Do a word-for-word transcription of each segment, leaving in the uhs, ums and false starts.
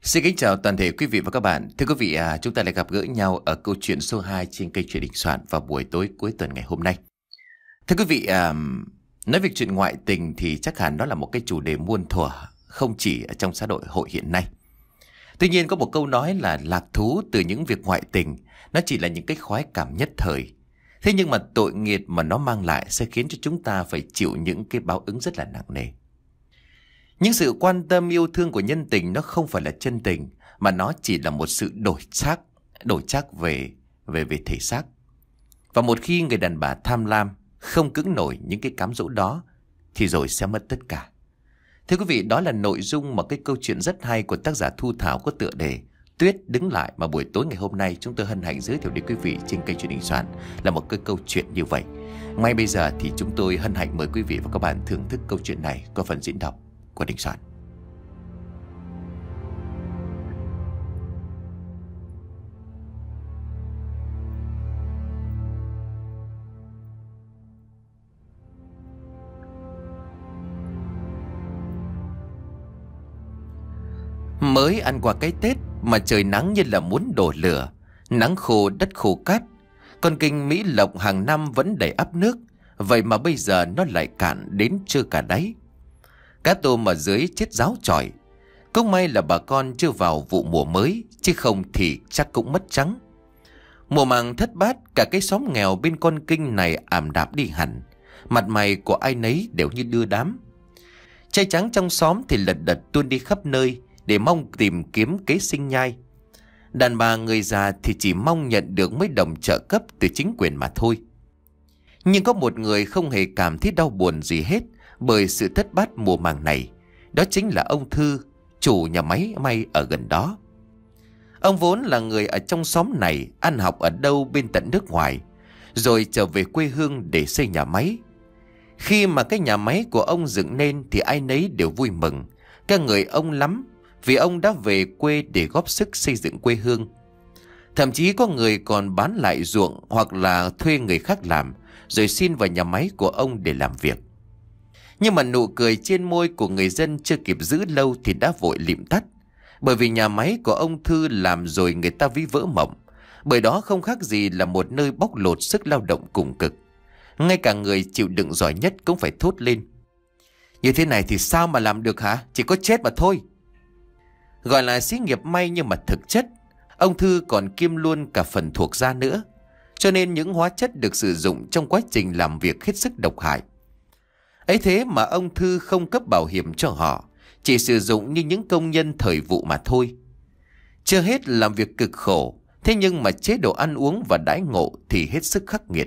Xin kính chào toàn thể quý vị và các bạn. Thưa quý vị, à, chúng ta lại gặp gỡ nhau ở câu chuyện số hai trên kênh Chuyện Đình Soạn vào buổi tối cuối tuần ngày hôm nay. Thưa quý vị, à, nói về chuyện ngoại tình thì chắc hẳn đó là một cái chủ đề muôn thuở, không chỉ ở trong xã hội hội hiện nay. Tuy nhiên có một câu nói là lạc thú từ những việc ngoại tình, nó chỉ là những cái khoái cảm nhất thời. Thế nhưng mà tội nghiệp mà nó mang lại sẽ khiến cho chúng ta phải chịu những cái báo ứng rất là nặng nề. Những sự quan tâm yêu thương của nhân tình nó không phải là chân tình, mà nó chỉ là một sự đổi xác, đổi xác về về về thể xác. Và một khi người đàn bà tham lam, không cưỡng nổi những cái cám dỗ đó, thì rồi sẽ mất tất cả. Thưa quý vị, đó là nội dung mà cái câu chuyện rất hay của tác giả Thu Thảo có tựa đề Tuyết đứng lại mà buổi tối ngày hôm nay chúng tôi hân hạnh giới thiệu đến quý vị trên kênh Chuyện Đình Soạn là một cái câu chuyện như vậy. Ngay bây giờ thì chúng tôi hân hạnh mời quý vị và các bạn thưởng thức câu chuyện này qua phần diễn đọc của Đình Soạn. Mới ăn qua cái Tết mà trời nắng như là muốn đổ lửa, nắng khô đất khô cát. Con kênh Mỹ Lộc hàng năm vẫn đầy ắp nước, vậy mà bây giờ nó lại cạn đến trơ cả đáy. Cá tôm ở dưới chết ráo chọi. Cũng may là bà con chưa vào vụ mùa mới, chứ không thì chắc cũng mất trắng. Mùa màng thất bát, cả cái xóm nghèo bên con kênh này ảm đạm đi hẳn. Mặt mày của ai nấy đều như đưa đám. Trai trắng trong xóm thì lật đật tuôn đi khắp nơi để mong tìm kiếm kế sinh nhai. Đàn bà người già thì chỉ mong nhận được mấy đồng trợ cấp từ chính quyền mà thôi. Nhưng có một người không hề cảm thấy đau buồn gì hết bởi sự thất bát mùa màng này. Đó chính là ông Thư, chủ nhà máy may ở gần đó. Ông vốn là người ở trong xóm này, ăn học ở đâu bên tận nước ngoài, rồi trở về quê hương để xây nhà máy. Khi mà cái nhà máy của ông dựng nên thì ai nấy đều vui mừng, ca ngợi ông lắm, vì ông đã về quê để góp sức xây dựng quê hương. Thậm chí có người còn bán lại ruộng hoặc là thuê người khác làm, rồi xin vào nhà máy của ông để làm việc. Nhưng mà nụ cười trên môi của người dân chưa kịp giữ lâu thì đã vội lịm tắt. Bởi vì nhà máy của ông Thư làm rồi người ta ví vỡ mộng. Bởi đó không khác gì là một nơi bóc lột sức lao động cùng cực. Ngay cả người chịu đựng giỏi nhất cũng phải thốt lên: như thế này thì sao mà làm được hả? Chỉ có chết mà thôi. Gọi là xí nghiệp may nhưng mà thực chất ông Thư còn kiêm luôn cả phần thuộc da nữa. Cho nên những hóa chất được sử dụng trong quá trình làm việc hết sức độc hại. Ấy thế mà ông Thư không cấp bảo hiểm cho họ, chỉ sử dụng như những công nhân thời vụ mà thôi. Chưa hết làm việc cực khổ, thế nhưng mà chế độ ăn uống và đãi ngộ thì hết sức khắc nghiệt.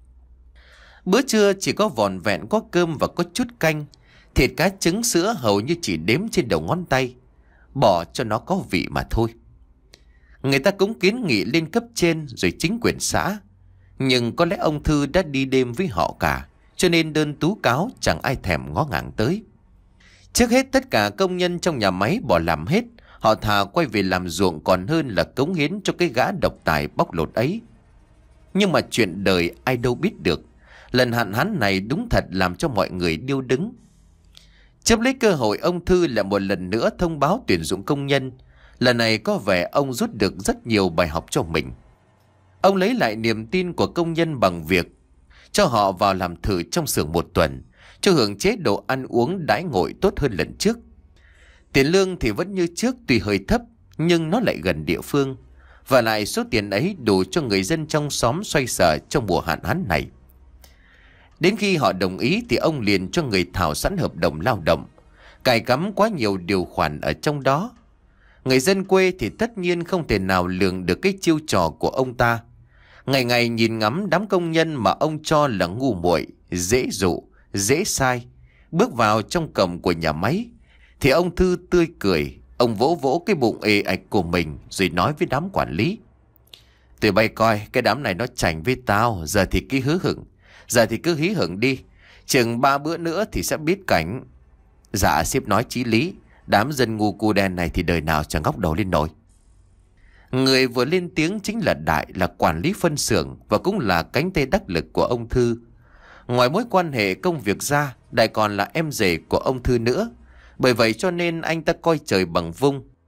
Bữa trưa chỉ có vỏn vẹn có cơm và có chút canh, thịt cá trứng sữa hầu như chỉ đếm trên đầu ngón tay, bỏ cho nó có vị mà thôi. Người ta cũng kiến nghị lên cấp trên rồi chính quyền xã, nhưng có lẽ ông Thư đã đi đêm với họ cả, cho nên đơn tố cáo chẳng ai thèm ngó ngàng tới. Trước hết tất cả công nhân trong nhà máy bỏ làm hết, họ thà quay về làm ruộng còn hơn là cống hiến cho cái gã độc tài bóc lột ấy. Nhưng mà chuyện đời ai đâu biết được, lần hạn hán này đúng thật làm cho mọi người điêu đứng. Chấp lấy cơ hội, ông Thư lại một lần nữa thông báo tuyển dụng công nhân. Lần này có vẻ ông rút được rất nhiều bài học cho mình. Ông lấy lại niềm tin của công nhân bằng việc cho họ vào làm thử trong xưởng một tuần, cho hưởng chế độ ăn uống đãi ngộ tốt hơn lần trước. Tiền lương thì vẫn như trước, tuy hơi thấp nhưng nó lại gần địa phương, và lại số tiền ấy đủ cho người dân trong xóm xoay sở trong mùa hạn hán này. Đến khi họ đồng ý thì ông liền cho người thảo sẵn hợp đồng lao động, cài cắm quá nhiều điều khoản ở trong đó. Người dân quê thì tất nhiên không thể nào lường được cái chiêu trò của ông ta. Ngày ngày nhìn ngắm đám công nhân mà ông cho là ngu muội, dễ dụ, dễ sai, bước vào trong cổng của nhà máy, thì ông Thư tươi cười. Ông vỗ vỗ cái bụng ê ạch của mình rồi nói với đám quản lý: tụi bay coi, cái đám này nó chảnh với tao, giờ thì cứ hứ hửng, giờ thì cứ hí hửng đi, chừng ba bữa nữa thì sẽ biết cảnh. Dạ sếp nói chí lý, đám dân ngu cu đen này thì đời nào chẳng ngóc đầu lên nổi. Người vừa lên tiếng chính là Đại, là quản lý phân xưởng và cũng là cánh tay đắc lực của ông Thư. Ngoài mối quan hệ công việc ra, Đại còn là em rể của ông Thư nữa. Bởi vậy cho nên anh ta coi trời bằng vung.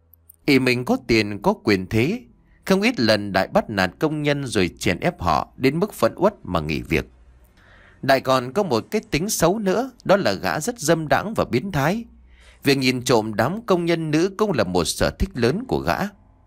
Ý mình có tiền có quyền thế, không ít lần Đại bắt nạt công nhân rồi chèn ép họ đến mức phẫn uất mà nghỉ việc. Đại còn có một cái tính xấu nữa, đó là gã rất dâm đãng và biến thái. Việc nhìn trộm đám công nhân nữ cũng là một sở thích lớn của gã.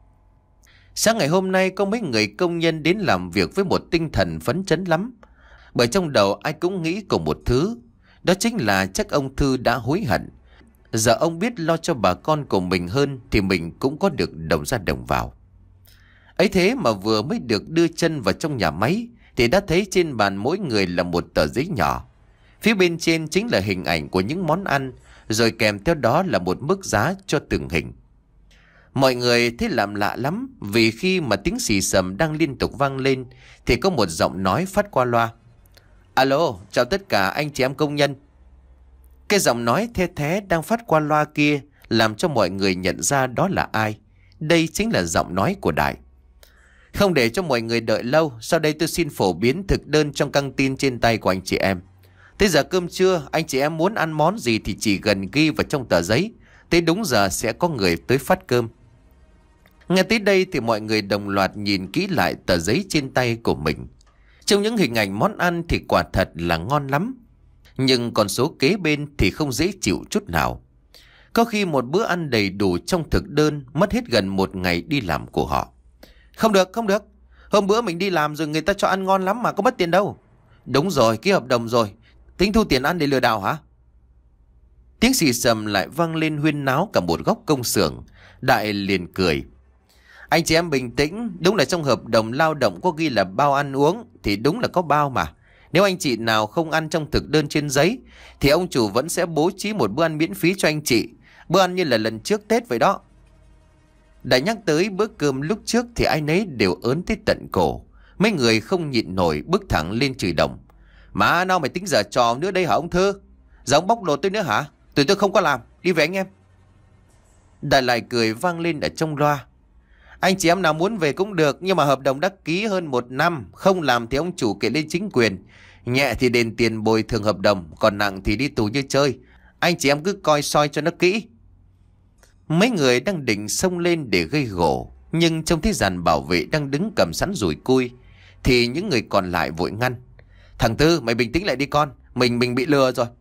Sáng ngày hôm nay có mấy người công nhân đến làm việc với một tinh thần phấn chấn lắm. Bởi trong đầu ai cũng nghĩ cùng một thứ, đó chính là chắc ông Thư đã hối hận. Giờ ông biết lo cho bà con của mình hơn thì mình cũng có được đồng ra đồng vào. Ấy thế mà vừa mới được đưa chân vào trong nhà máy thì đã thấy trên bàn mỗi người là một tờ giấy nhỏ. Phía bên trên chính là hình ảnh của những món ăn, rồi kèm theo đó là một mức giá cho từng hình. Mọi người thấy làm lạ lắm, vì khi mà tiếng xì xầm đang liên tục vang lên thì có một giọng nói phát qua loa. Alo, chào tất cả anh chị em công nhân. Cái giọng nói the thé đang phát qua loa kia làm cho mọi người nhận ra đó là ai. Đây chính là giọng nói của Đại. Không để cho mọi người đợi lâu, sau đây tôi xin phổ biến thực đơn trong căng tin trên tay của anh chị em. Tới giờ cơm trưa, anh chị em muốn ăn món gì thì chỉ cần ghi vào trong tờ giấy. Tới đúng giờ sẽ có người tới phát cơm. Nghe tới đây thì mọi người đồng loạt nhìn kỹ lại tờ giấy trên tay của mình. Trong những hình ảnh món ăn thì quả thật là ngon lắm. Nhưng con số kế bên thì không dễ chịu chút nào. Có khi một bữa ăn đầy đủ trong thực đơn mất hết gần một ngày đi làm của họ. Không được, không được. Hôm bữa mình đi làm rồi người ta cho ăn ngon lắm mà có mất tiền đâu. Đúng rồi, ký hợp đồng rồi. Tính thu tiền ăn để lừa đảo hả? Tiếng xì xầm lại vang lên huyên náo cả một góc công xưởng. Đại liền cười. Anh chị em bình tĩnh, đúng là trong hợp đồng lao động có ghi là bao ăn uống thì đúng là có bao mà. Nếu anh chị nào không ăn trong thực đơn trên giấy thì ông chủ vẫn sẽ bố trí một bữa ăn miễn phí cho anh chị. Bữa ăn như là lần trước Tết vậy đó. Đại nhắc tới bữa cơm lúc trước thì ai nấy đều ớn tới tận cổ. Mấy người không nhịn nổi bước thẳng lên chửi đồng. Mà nào mày tính giờ trò nữa đây hả ông Thư? Giờ ông bóc lột tôi nữa hả? Tụi tôi không có làm, đi về anh em. Đại lại cười vang lên ở trong loa. Anh chị em nào muốn về cũng được, nhưng mà hợp đồng đã ký hơn một năm, không làm thì ông chủ kiện lên chính quyền. Nhẹ thì đền tiền bồi thường hợp đồng, còn nặng thì đi tù như chơi. Anh chị em cứ coi soi cho nó kỹ. Mấy người đang định xông lên để gây gổ, nhưng trông thấy dàn bảo vệ đang đứng cầm sẵn rùi cui thì những người còn lại vội ngăn. Thằng Tư, mày bình tĩnh lại đi con, mình mình bị lừa rồi.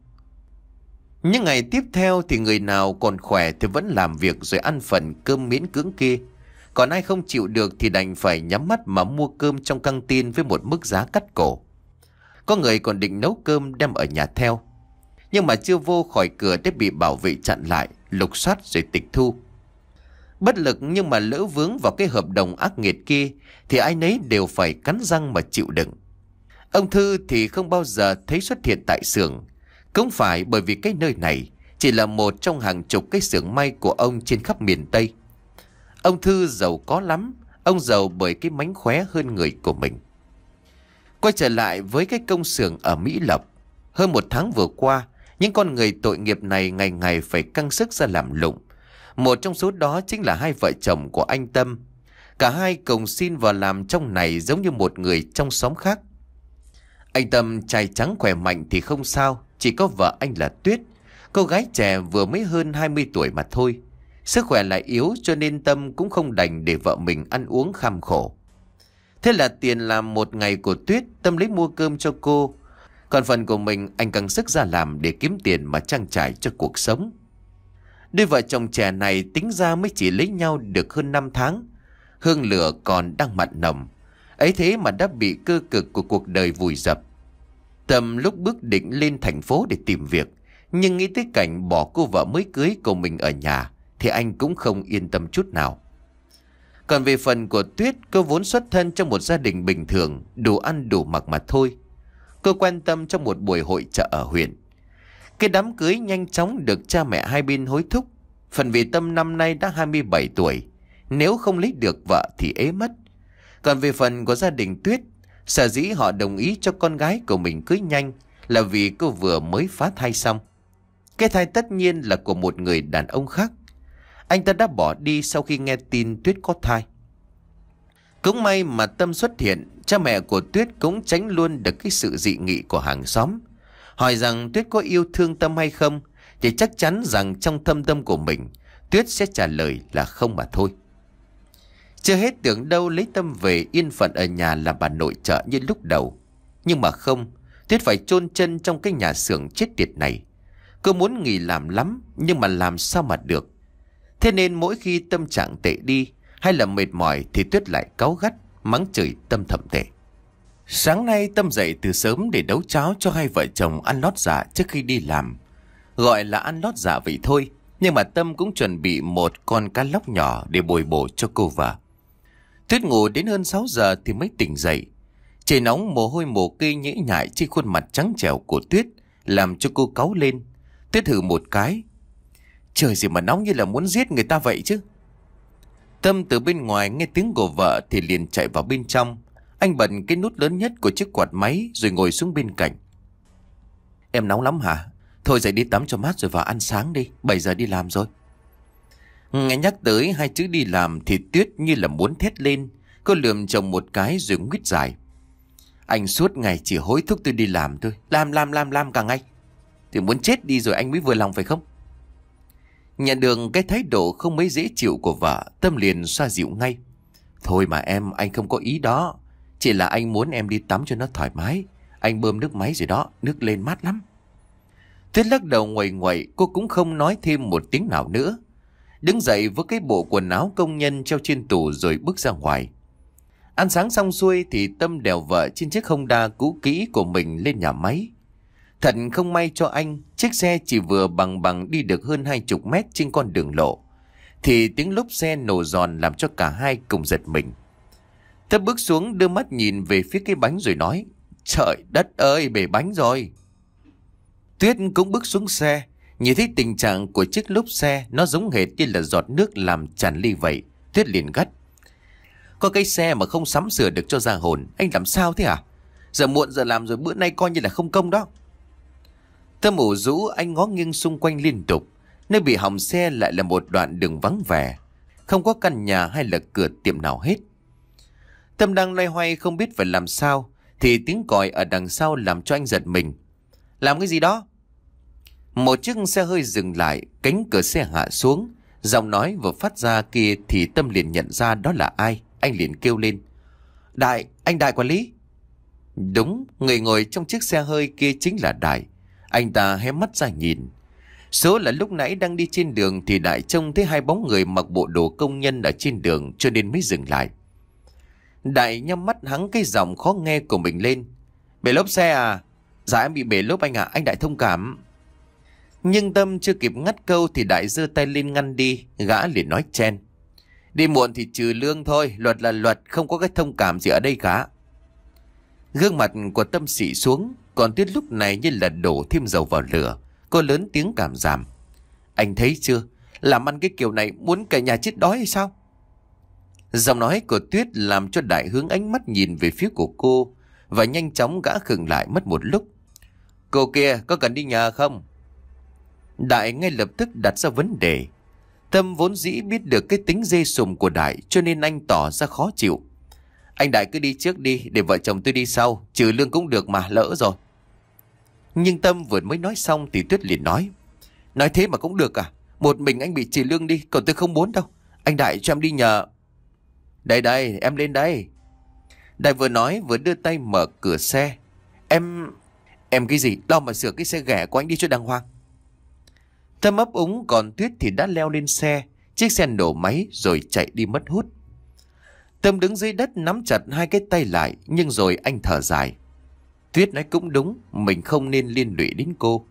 Những ngày tiếp theo thì người nào còn khỏe thì vẫn làm việc rồi ăn phần cơm miễn cưỡng kia. Còn ai không chịu được thì đành phải nhắm mắt mà mua cơm trong căng tin với một mức giá cắt cổ. Có người còn định nấu cơm đem ở nhà theo. Nhưng mà chưa vô khỏi cửa đã bị bảo vệ chặn lại, lục soát rồi tịch thu. Bất lực nhưng mà lỡ vướng vào cái hợp đồng ác nghiệt kia thì ai nấy đều phải cắn răng mà chịu đựng. Ông Thư thì không bao giờ thấy xuất hiện tại xưởng. Cũng phải bởi vì cái nơi này chỉ là một trong hàng chục cái xưởng may của ông trên khắp miền Tây. Ông Thư giàu có lắm, ông giàu bởi cái mánh khóe hơn người của mình. Quay trở lại với cái công xưởng ở Mỹ Lộc. Hơn một tháng vừa qua, những con người tội nghiệp này ngày ngày phải căng sức ra làm lụng. Một trong số đó chính là hai vợ chồng của anh Tâm. Cả hai cùng xin vào làm trong này giống như một người trong xóm khác. Anh Tâm trai trắng khỏe mạnh thì không sao, chỉ có vợ anh là Tuyết, cô gái trẻ vừa mới hơn hai mươi tuổi mà thôi. Sức khỏe lại yếu cho nên Tâm cũng không đành để vợ mình ăn uống kham khổ. Thế là tiền làm một ngày của Tuyết, Tâm lấy mua cơm cho cô. Còn phần của mình anh căng sức ra làm để kiếm tiền mà trang trải cho cuộc sống. Đôi vợ chồng trẻ này tính ra mới chỉ lấy nhau được hơn năm tháng. Hương lửa còn đang mặn nồng. Ấy thế mà đã bị cơ cực của cuộc đời vùi dập. Tâm lúc bước định lên thành phố để tìm việc, nhưng nghĩ tới cảnh bỏ cô vợ mới cưới của mình ở nhà thì anh cũng không yên tâm chút nào. Còn về phần của Tuyết, cô vốn xuất thân trong một gia đình bình thường, đủ ăn đủ mặc mà thôi. Cô quan tâm trong một buổi hội chợ ở huyện. Cái đám cưới nhanh chóng được cha mẹ hai bên hối thúc. Phần vì Tâm năm nay đã hai mươi bảy tuổi, nếu không lấy được vợ thì ế mất. Còn về phần của gia đình Tuyết, sở dĩ họ đồng ý cho con gái của mình cưới nhanh là vì cô vừa mới phá thai xong. Cái thai tất nhiên là của một người đàn ông khác. Anh ta đã bỏ đi sau khi nghe tin Tuyết có thai. Cũng may mà Tâm xuất hiện, cha mẹ của Tuyết cũng tránh luôn được cái sự dị nghị của hàng xóm. Hỏi rằng Tuyết có yêu thương Tâm hay không, thì chắc chắn rằng trong thâm tâm của mình, Tuyết sẽ trả lời là không mà thôi. Chưa hết tưởng đâu lấy Tâm về yên phận ở nhà làm bà nội trợ như lúc đầu. Nhưng mà không, Tuyết phải chôn chân trong cái nhà xưởng chết tiệt này. Cô muốn nghỉ làm lắm, nhưng mà làm sao mà được. Thế nên mỗi khi tâm trạng tệ đi hay là mệt mỏi thì Tuyết lại cáu gắt, mắng chửi Tâm thậm tệ. Sáng nay Tâm dậy từ sớm để nấu cháo cho hai vợ chồng ăn lót dạ trước khi đi làm. Gọi là ăn lót dạ vậy thôi, nhưng mà Tâm cũng chuẩn bị một con cá lóc nhỏ để bồi bổ cho cô vợ. Tuyết ngủ đến hơn sáu giờ thì mới tỉnh dậy. Trời nóng, mồ hôi mồ kê nhễ nhại trên khuôn mặt trắng trẻo của Tuyết làm cho cô cáu lên. Tuyết hừ một cái. Trời gì mà nóng như là muốn giết người ta vậy chứ. Tâm từ bên ngoài nghe tiếng của vợ thì liền chạy vào bên trong. Anh bật cái nút lớn nhất của chiếc quạt máy rồi ngồi xuống bên cạnh. Em nóng lắm hả? Thôi dậy đi tắm cho mát rồi vào ăn sáng đi, bảy giờ đi làm rồi. Nghe nhắc tới hai chữ đi làm thì Tuyết như là muốn thét lên. Cô lườm chồng một cái rồi nguyết dài. Anh suốt ngày chỉ hối thúc tôi đi làm thôi. Làm làm làm làm cả ngày. Thì muốn chết đi rồi anh mới vừa lòng phải không? Nhận được cái thái độ không mấy dễ chịu của vợ, Tâm liền xoa dịu ngay. Thôi mà em, anh không có ý đó. Chỉ là anh muốn em đi tắm cho nó thoải mái. Anh bơm nước máy rồi đó, nước lên mát lắm. Tuyết lắc đầu nguậy nguậy, cô cũng không nói thêm một tiếng nào nữa. Đứng dậy với cái bộ quần áo công nhân treo trên tủ rồi bước ra ngoài. Ăn sáng xong xuôi thì Tâm đèo vợ trên chiếc Honda cũ kỹ của mình lên nhà máy. Thật không may cho anh, chiếc xe chỉ vừa bằng bằng đi được hơn hai chục mét trên con đường lộ. Thì tiếng lốp xe nổ giòn làm cho cả hai cùng giật mình. Tâm bước xuống đưa mắt nhìn về phía cái bánh rồi nói. Trời đất ơi, bể bánh rồi. Tuyết cũng bước xuống xe. Nhìn thấy tình trạng của chiếc lốp xe nó giống hệt như là giọt nước làm tràn ly vậy. Tuyết liền gắt. Có cái xe mà không sắm sửa được cho ra hồn, anh làm sao thế à? Giờ muộn giờ làm rồi, bữa nay coi như là không công đó. Tâm ủ rũ, anh ngó nghiêng xung quanh liên tục. Nơi bị hỏng xe lại là một đoạn đường vắng vẻ, không có căn nhà hay là cửa tiệm nào hết. Tâm đang loay hoay không biết phải làm sao thì tiếng còi ở đằng sau làm cho anh giật mình. Làm cái gì đó? Một chiếc xe hơi dừng lại, cánh cửa xe hạ xuống. Giọng nói vừa phát ra kia thì Tâm liền nhận ra đó là ai. Anh liền kêu lên. Đại, anh Đại quản lý. Đúng, người ngồi trong chiếc xe hơi kia chính là Đại. Anh ta hé mắt ra nhìn. Số là lúc nãy đang đi trên đường thì Đại trông thấy hai bóng người mặc bộ đồ công nhân ở trên đường cho nên mới dừng lại. Đại nhắm mắt hắng cái giọng khó nghe của mình lên. Bể lốp xe à? Dạ em bị bể lốp anh ạ, à. Anh Đại thông cảm. Nhưng Tâm chưa kịp ngắt câu thì Đại giơ tay lên ngăn đi. Gã liền nói chen. Đi muộn thì trừ lương thôi, luật là luật, không có cái thông cảm gì ở đây cả. Gương mặt của Tâm xị xuống, còn Tuyết lúc này như là đổ thêm dầu vào lửa. Cô lớn tiếng cảm giảm. Anh thấy chưa, làm ăn cái kiểu này muốn cả nhà chết đói hay sao? Giọng nói của Tuyết làm cho Đại hướng ánh mắt nhìn về phía của cô. Và nhanh chóng gã khựng lại mất một lúc. Cô kia có cần đi nhờ không? Đại ngay lập tức đặt ra vấn đề. Tâm vốn dĩ biết được cái tính dê sùm của Đại cho nên anh tỏ ra khó chịu. Anh Đại cứ đi trước đi, để vợ chồng tôi đi sau, trừ lương cũng được mà, lỡ rồi. Nhưng Tâm vừa mới nói xong thì Tuyết liền nói. Nói thế mà cũng được à? Một mình anh bị trừ lương đi, còn tôi không muốn đâu. Anh Đại cho em đi nhờ. Đây đây, em lên đây. Đại vừa nói vừa đưa tay mở cửa xe. Em... Em cái gì? Lo mà sửa cái xe ghẻ của anh đi cho đàng hoàng. Tâm ấp úng, còn Tuyết thì đã leo lên xe. Chiếc xe nổ máy rồi chạy đi mất hút. Tâm đứng dưới đất nắm chặt hai cái tay lại. Nhưng rồi anh thở dài. Tuyết nói cũng đúng, mình không nên liên lụy đến cô.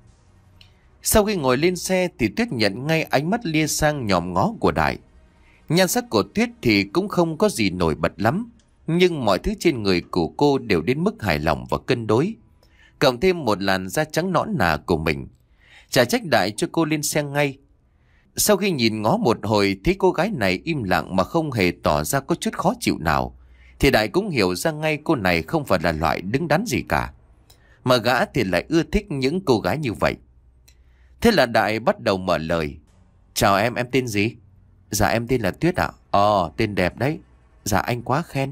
Sau khi ngồi lên xe thì Tuyết nhận ngay ánh mắt lia sang nhòm ngó của Đại. Nhan sắc của Tuyết thì cũng không có gì nổi bật lắm. Nhưng mọi thứ trên người của cô đều đến mức hài lòng và cân đối. Cộng thêm một làn da trắng nõn nà của mình. Chả trách Đại cho cô lên xe ngay. Sau khi nhìn ngó một hồi thấy cô gái này im lặng mà không hề tỏ ra có chút khó chịu nào, thì Đại cũng hiểu ra ngay cô này không phải là loại đứng đắn gì cả. Mà gã thì lại ưa thích những cô gái như vậy. Thế là Đại bắt đầu mở lời. Chào em, em tên gì? Dạ em tên là Tuyết ạ. Ồ, tên đẹp đấy. Dạ anh quá khen.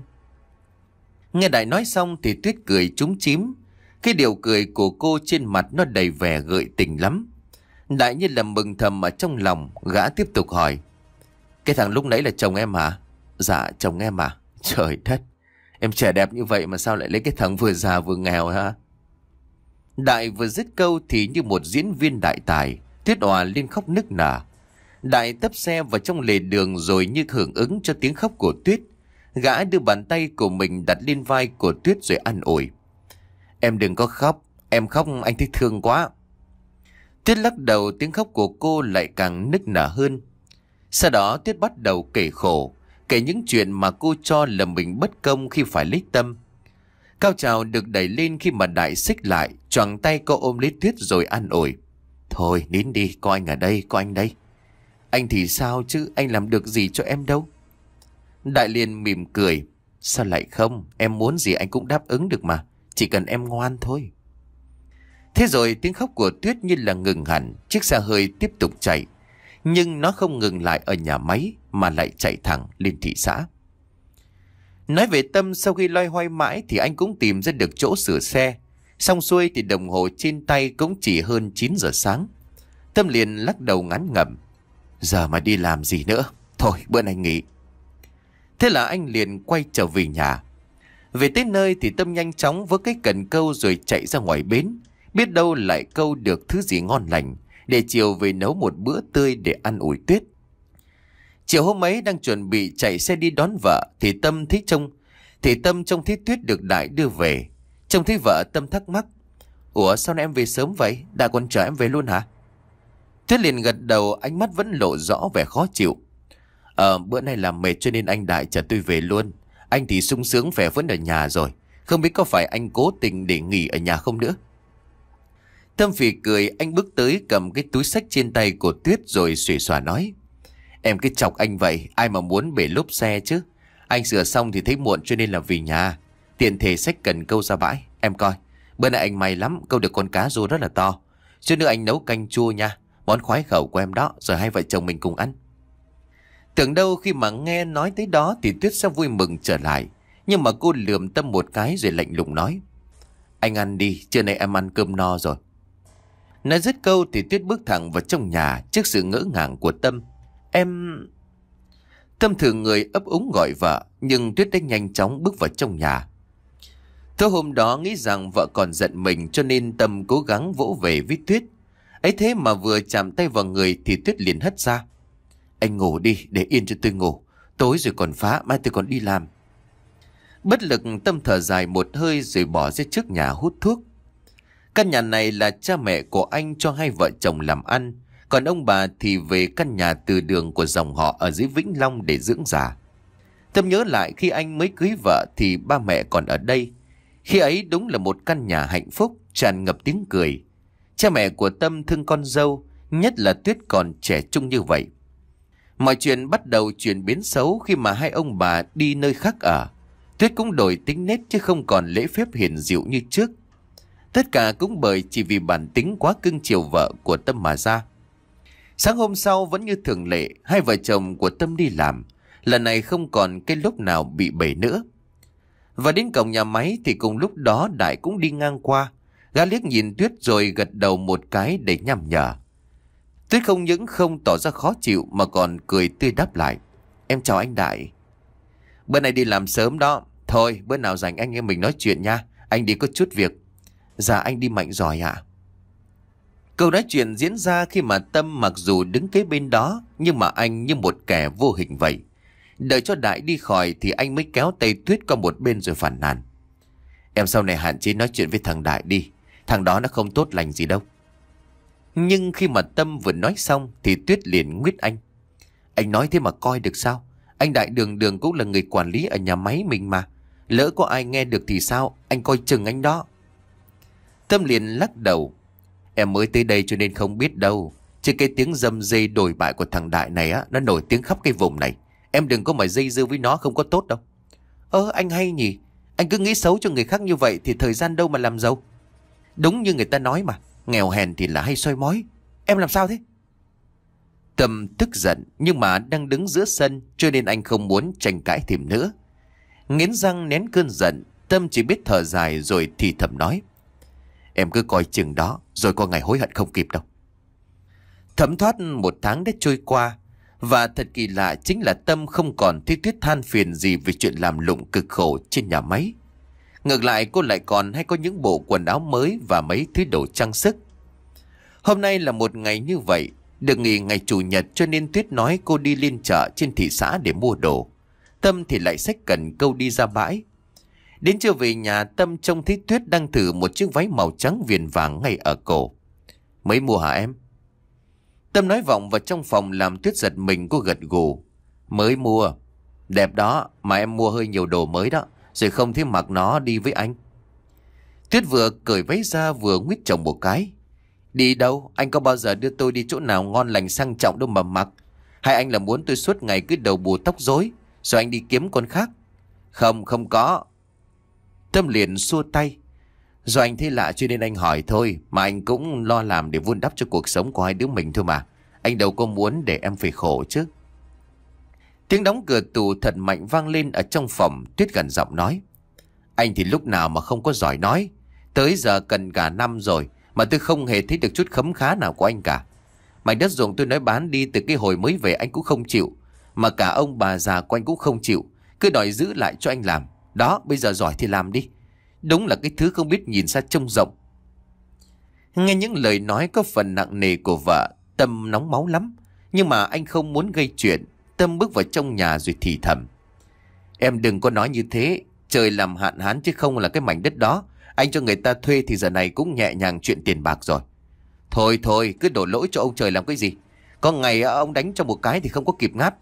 Nghe Đại nói xong thì Tuyết cười trúng chím. Cái điều cười của cô trên mặt nó đầy vẻ gợi tình lắm. Đại như là mừng thầm ở trong lòng, gã tiếp tục hỏi. Cái thằng lúc nãy là chồng em hả? Dạ chồng em à. Trời đất, em trẻ đẹp như vậy mà sao lại lấy cái thằng vừa già vừa nghèo hả? Đại vừa dứt câu thì như một diễn viên đại tài, Tuyết òa lên khóc nức nở. Đại tấp xe vào trong lề đường rồi như hưởng ứng cho tiếng khóc của Tuyết. Gã đưa bàn tay của mình đặt lên vai của Tuyết rồi an ủi. Em đừng có khóc, em khóc anh thấy thương quá. Tuyết lắc đầu, tiếng khóc của cô lại càng nức nở hơn. Sau đó Tuyết bắt đầu kể khổ, kể những chuyện mà cô cho là mình bất công khi phải lấy Tâm. Cao trào được đẩy lên khi mà Đại xích lại, choàng tay cô ôm lấy Tuyết rồi an ủi. Thôi nín đi, có anh ở đây, có anh đây. Anh thì sao chứ, anh làm được gì cho em đâu. Đại liền mỉm cười. Sao lại không, em muốn gì anh cũng đáp ứng được mà, chỉ cần em ngoan thôi. Thế rồi tiếng khóc của Tuyết như là ngừng hẳn, chiếc xe hơi tiếp tục chạy. Nhưng nó không ngừng lại ở nhà máy mà lại chạy thẳng lên thị xã. Nói về Tâm, sau khi loay hoay mãi thì anh cũng tìm ra được chỗ sửa xe. Xong xuôi thì đồng hồ trên tay cũng chỉ hơn chín giờ sáng. Tâm liền lắc đầu ngán ngẩm. Giờ mà đi làm gì nữa, thôi bữa nay nghỉ. Thế là anh liền quay trở về nhà. Về tới nơi thì Tâm nhanh chóng với cái cần câu rồi chạy ra ngoài bến. Biết đâu lại câu được thứ gì ngon lành, để chiều về nấu một bữa tươi để ăn ủi Tuyết. Chiều hôm ấy đang chuẩn bị chạy xe đi đón vợ thì Tâm thấy trông thì Tâm trông thấy Tuyết được Đại đưa về. Trông thấy vợ Tâm thắc mắc. Ủa sao nay em về sớm vậy, Đại còn chờ em về luôn hả? Tuyết liền gật đầu, ánh mắt vẫn lộ rõ vẻ khó chịu. Ờ bữa nay làm mệt cho nên anh Đại chờ tôi về luôn. Anh thì sung sướng vẻ vẫn ở nhà rồi, không biết có phải anh cố tình để nghỉ ở nhà không nữa. Tâm phì cười, anh bước tới cầm cái túi xách trên tay của Tuyết rồi xuề xòa nói. Em cứ chọc anh vậy, ai mà muốn bể lốp xe chứ. Anh sửa xong thì thấy muộn cho nên là về nhà. Tiện thể xách cần câu ra bãi. Em coi, bữa nay anh may lắm, câu được con cá rô rất là to. Chứ nữa anh nấu canh chua nha, món khoái khẩu của em đó, rồi hai vợ chồng mình cùng ăn. Tưởng đâu khi mà nghe nói tới đó thì Tuyết sẽ vui mừng trở lại. Nhưng mà cô lườm Tâm một cái rồi lạnh lùng nói. Anh ăn đi, trưa nay em ăn cơm no rồi. Nói dứt câu thì Tuyết bước thẳng vào trong nhà trước sự ngỡ ngàng của Tâm. Em... Tâm thường người ấp úng gọi vợ, nhưng Tuyết đã nhanh chóng bước vào trong nhà. Tối hôm đó nghĩ rằng vợ còn giận mình cho nên Tâm cố gắng vỗ về với Tuyết. Ấy thế mà vừa chạm tay vào người thì Tuyết liền hất ra. Anh ngủ đi, để yên cho tôi ngủ. Tối rồi còn phá, mai tôi còn đi làm. Bất lực Tâm thở dài một hơi rồi bỏ ra trước nhà hút thuốc. Căn nhà này là cha mẹ của anh cho hai vợ chồng làm ăn. Còn ông bà thì về căn nhà từ đường của dòng họ ở dưới Vĩnh Long để dưỡng già. Tâm nhớ lại khi anh mới cưới vợ thì ba mẹ còn ở đây. Khi ấy đúng là một căn nhà hạnh phúc, tràn ngập tiếng cười. Cha mẹ của Tâm thương con dâu, nhất là Tuyết còn trẻ trung như vậy. Mọi chuyện bắt đầu chuyển biến xấu khi mà hai ông bà đi nơi khác ở. Tuyết cũng đổi tính nết chứ không còn lễ phép hiền dịu như trước. Tất cả cũng bởi chỉ vì bản tính quá cưng chiều vợ của Tâm mà ra. Sáng hôm sau vẫn như thường lệ, hai vợ chồng của Tâm đi làm. Lần này không còn cái lốp nào bị bể nữa. Và đến cổng nhà máy thì cùng lúc đó Đại cũng đi ngang qua. Gã liếc nhìn Tuyết rồi gật đầu một cái để nhằm nhở. Tuyết không những không tỏ ra khó chịu mà còn cười tươi đáp lại. Em chào anh Đại. Bữa nay đi làm sớm đó. Thôi bữa nào rảnh anh em mình nói chuyện nha. Anh đi có chút việc. Dạ anh đi mạnh giỏi ạ. Câu nói chuyện diễn ra khi mà Tâm mặc dù đứng kế bên đó, nhưng mà anh như một kẻ vô hình vậy. Đợi cho Đại đi khỏi thì anh mới kéo tay Tuyết qua một bên rồi phàn nàn. Em sau này hạn chế nói chuyện với thằng Đại đi. Thằng đó nó không tốt lành gì đâu. Nhưng khi mà Tâm vừa nói xong thì Tuyết liền nguyết anh. Anh nói thế mà coi được sao? Anh Đại đường đường cũng là người quản lý ở nhà máy mình mà. Lỡ có ai nghe được thì sao? Anh coi chừng anh đó. Tâm liền lắc đầu. Em mới tới đây cho nên không biết đâu. Chứ cái tiếng dâm dây đổi bại của thằng Đại này á, nó nổi tiếng khắp cái vùng này. Em đừng có mà dây dưa với nó, không có tốt đâu. Ơ anh hay nhỉ. Anh cứ nghĩ xấu cho người khác như vậy thì thời gian đâu mà làm giàu. Đúng như người ta nói mà, nghèo hèn thì là hay soi mói. Em làm sao thế? Tâm tức giận nhưng mà đang đứng giữa sân cho nên anh không muốn tranh cãi thêm nữa. Nghiến răng nén cơn giận, Tâm chỉ biết thở dài rồi thì thầm nói. Em cứ coi chừng đó, rồi có ngày hối hận không kịp đâu. Thấm thoát một tháng đã trôi qua, và thật kỳ lạ chính là Tâm không còn thấy Tuyết than phiền gì về chuyện làm lụng cực khổ trên nhà máy. Ngược lại cô lại còn hay có những bộ quần áo mới và mấy thứ đồ trang sức. Hôm nay là một ngày như vậy, được nghỉ ngày chủ nhật cho nên Tuyết nói cô đi lên chợ trên thị xã để mua đồ. Tâm thì lại xách cần câu đi ra bãi. Đến trưa về nhà, Tâm trông thấy Tuyết đang thử một chiếc váy màu trắng viền vàng ngay ở cổ. Mới mua hả em? Tâm nói vọng vào trong phòng làm Tuyết giật mình, cô gật gù. Mới mua. Đẹp đó, mà em mua hơi nhiều đồ mới đó, rồi không thấy mặc nó đi với anh. Tuyết vừa cởi váy ra vừa nguyết chồng một cái. Đi đâu? Anh có bao giờ đưa tôi đi chỗ nào ngon lành sang trọng đâu mà mặc? Hay anh là muốn tôi suốt ngày cứ đầu bù tóc rối, rồi anh đi kiếm con khác? Không, không có. Tâm liền xua tay. Do anh thấy lạ cho nên anh hỏi thôi, mà anh cũng lo làm để vun đắp cho cuộc sống của hai đứa mình thôi mà. Anh đâu có muốn để em phải khổ chứ. Tiếng đóng cửa tủ thật mạnh vang lên ở trong phòng. Tuyết gần giọng nói. Anh thì lúc nào mà không có giỏi nói. Tới giờ cần cả năm rồi mà tôi không hề thấy được chút khấm khá nào của anh cả. Mảnh đất ruộng tôi nói bán đi từ cái hồi mới về anh cũng không chịu. Mà cả ông bà già của anh cũng không chịu, cứ đòi giữ lại cho anh làm. Đó, bây giờ giỏi thì làm đi. Đúng là cái thứ không biết nhìn xa trông rộng. Nghe những lời nói có phần nặng nề của vợ, Tâm nóng máu lắm. Nhưng mà anh không muốn gây chuyện. Tâm bước vào trong nhà rồi thì thầm. Em đừng có nói như thế. Trời làm hạn hán chứ không là cái mảnh đất đó anh cho người ta thuê thì giờ này cũng nhẹ nhàng chuyện tiền bạc rồi. Thôi thôi, cứ đổ lỗi cho ông trời làm cái gì. Có ngày ông đánh cho một cái thì không có kịp ngáp.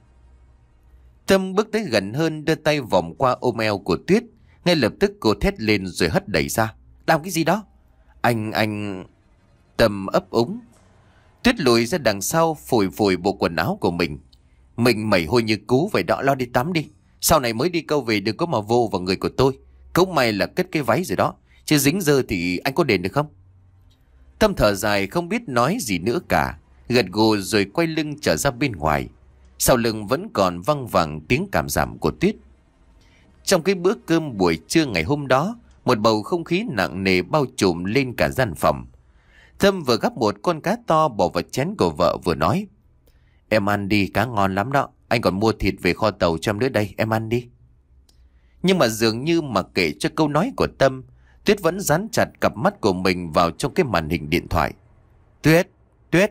Tâm bước tới gần hơn, đưa tay vòng qua ôm eo của Tuyết. Ngay lập tức cô thét lên rồi hất đẩy ra. Làm cái gì đó? Anh, anh... Tâm ấp úng. Tuyết lùi ra đằng sau, phủi phủi bộ quần áo của mình. Mình mẩy hôi như cú vậy đó, lo đi tắm đi. Sau này mới đi câu về đừng có mà vô vào người của tôi. Cũng may là cất cái váy rồi đó, chứ dính dơ thì anh có đền được không? Tâm thở dài không biết nói gì nữa cả, gật gù rồi quay lưng trở ra bên ngoài. Sau lưng vẫn còn văng vẳng tiếng cảm giảm của Tuyết. Trong cái bữa cơm buổi trưa ngày hôm đó, một bầu không khí nặng nề bao trùm lên cả gian phòng. Tâm vừa gắp một con cá to bỏ vào chén của vợ vừa nói. Em ăn đi, cá ngon lắm đó. Anh còn mua thịt về kho tàu cho em nữa đây, em ăn đi. Nhưng mà dường như mặc kệ cho câu nói của Tâm, Tuyết vẫn dán chặt cặp mắt của mình vào trong cái màn hình điện thoại. Tuyết, Tuyết.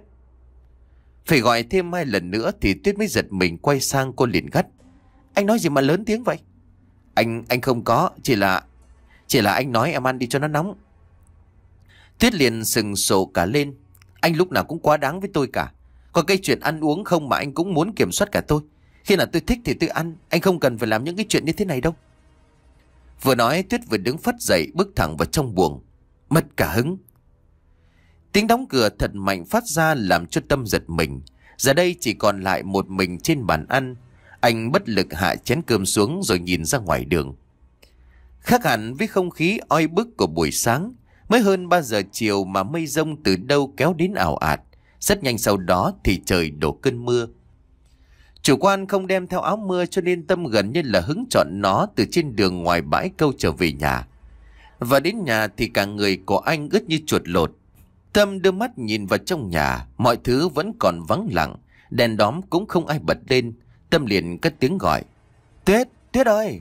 Phải gọi thêm hai lần nữa thì Tuyết mới giật mình quay sang, cô liền gắt. Anh nói gì mà lớn tiếng vậy? Anh, anh không có, chỉ là... Chỉ là anh nói em ăn đi cho nó nóng. Tuyết liền sừng sộ cả lên. Anh lúc nào cũng quá đáng với tôi cả. Còn cái chuyện ăn uống không mà anh cũng muốn kiểm soát cả tôi. Khi nào tôi thích thì tôi ăn, anh không cần phải làm những cái chuyện như thế này đâu. Vừa nói Tuyết vừa đứng phắt dậy, bước thẳng vào trong buồng. Mất cả hứng. Tiếng đóng cửa thật mạnh phát ra làm cho Tâm giật mình. Giờ đây chỉ còn lại một mình trên bàn ăn. Anh bất lực hạ chén cơm xuống rồi nhìn ra ngoài đường. Khác hẳn với không khí oi bức của buổi sáng, mới hơn ba giờ chiều mà mây rông từ đâu kéo đến ảo ạt. Rất nhanh sau đó thì trời đổ cơn mưa. Chủ quan không đem theo áo mưa cho nên Tâm gần như là hứng chọn nó từ trên đường ngoài bãi câu trở về nhà. Và đến nhà thì cả người của anh ướt như chuột lột. Tâm đưa mắt nhìn vào trong nhà, mọi thứ vẫn còn vắng lặng, đèn đóm cũng không ai bật lên. Tâm liền cất tiếng gọi. Tuyết, Tuyết ơi!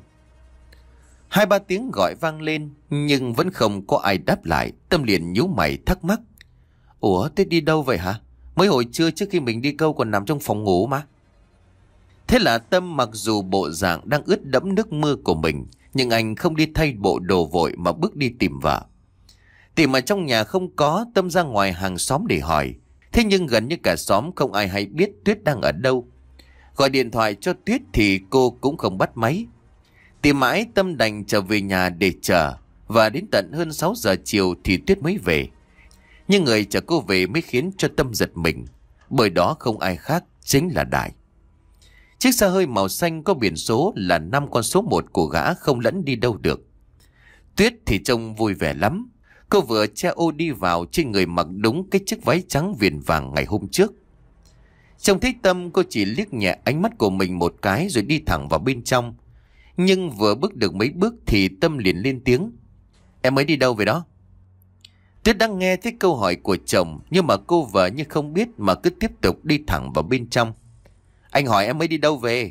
Hai ba tiếng gọi vang lên nhưng vẫn không có ai đáp lại. Tâm liền nhíu mày thắc mắc. Ủa, Tuyết đi đâu vậy hả? Mới hồi trưa trước khi mình đi câu còn nằm trong phòng ngủ mà. Thế là Tâm mặc dù bộ dạng đang ướt đẫm nước mưa của mình, nhưng anh không đi thay bộ đồ vội mà bước đi tìm vợ. Tìm mà trong nhà không có, Tâm ra ngoài hàng xóm để hỏi. Thế nhưng gần như cả xóm không ai hay biết Tuyết đang ở đâu. Gọi điện thoại cho Tuyết thì cô cũng không bắt máy. Tìm mãi Tâm đành trở về nhà để chờ. Và đến tận hơn sáu giờ chiều thì Tuyết mới về. Nhưng người chở cô về mới khiến cho Tâm giật mình. Bởi đó không ai khác chính là Đại. Chiếc xe hơi màu xanh có biển số là năm con số một của gã không lẫn đi đâu được. Tuyết thì trông vui vẻ lắm. Cô vừa che ô đi vào, trên người mặc đúng cái chiếc váy trắng viền vàng ngày hôm trước. Trông thấy Tâm, cô chỉ liếc nhẹ ánh mắt của mình một cái rồi đi thẳng vào bên trong. Nhưng vừa bước được mấy bước thì Tâm liền lên tiếng. Em mới đi đâu vậy đó? Tuyết đang nghe thấy câu hỏi của chồng, nhưng mà cô vợ như không biết mà cứ tiếp tục đi thẳng vào bên trong. Anh hỏi em mới đi đâu về?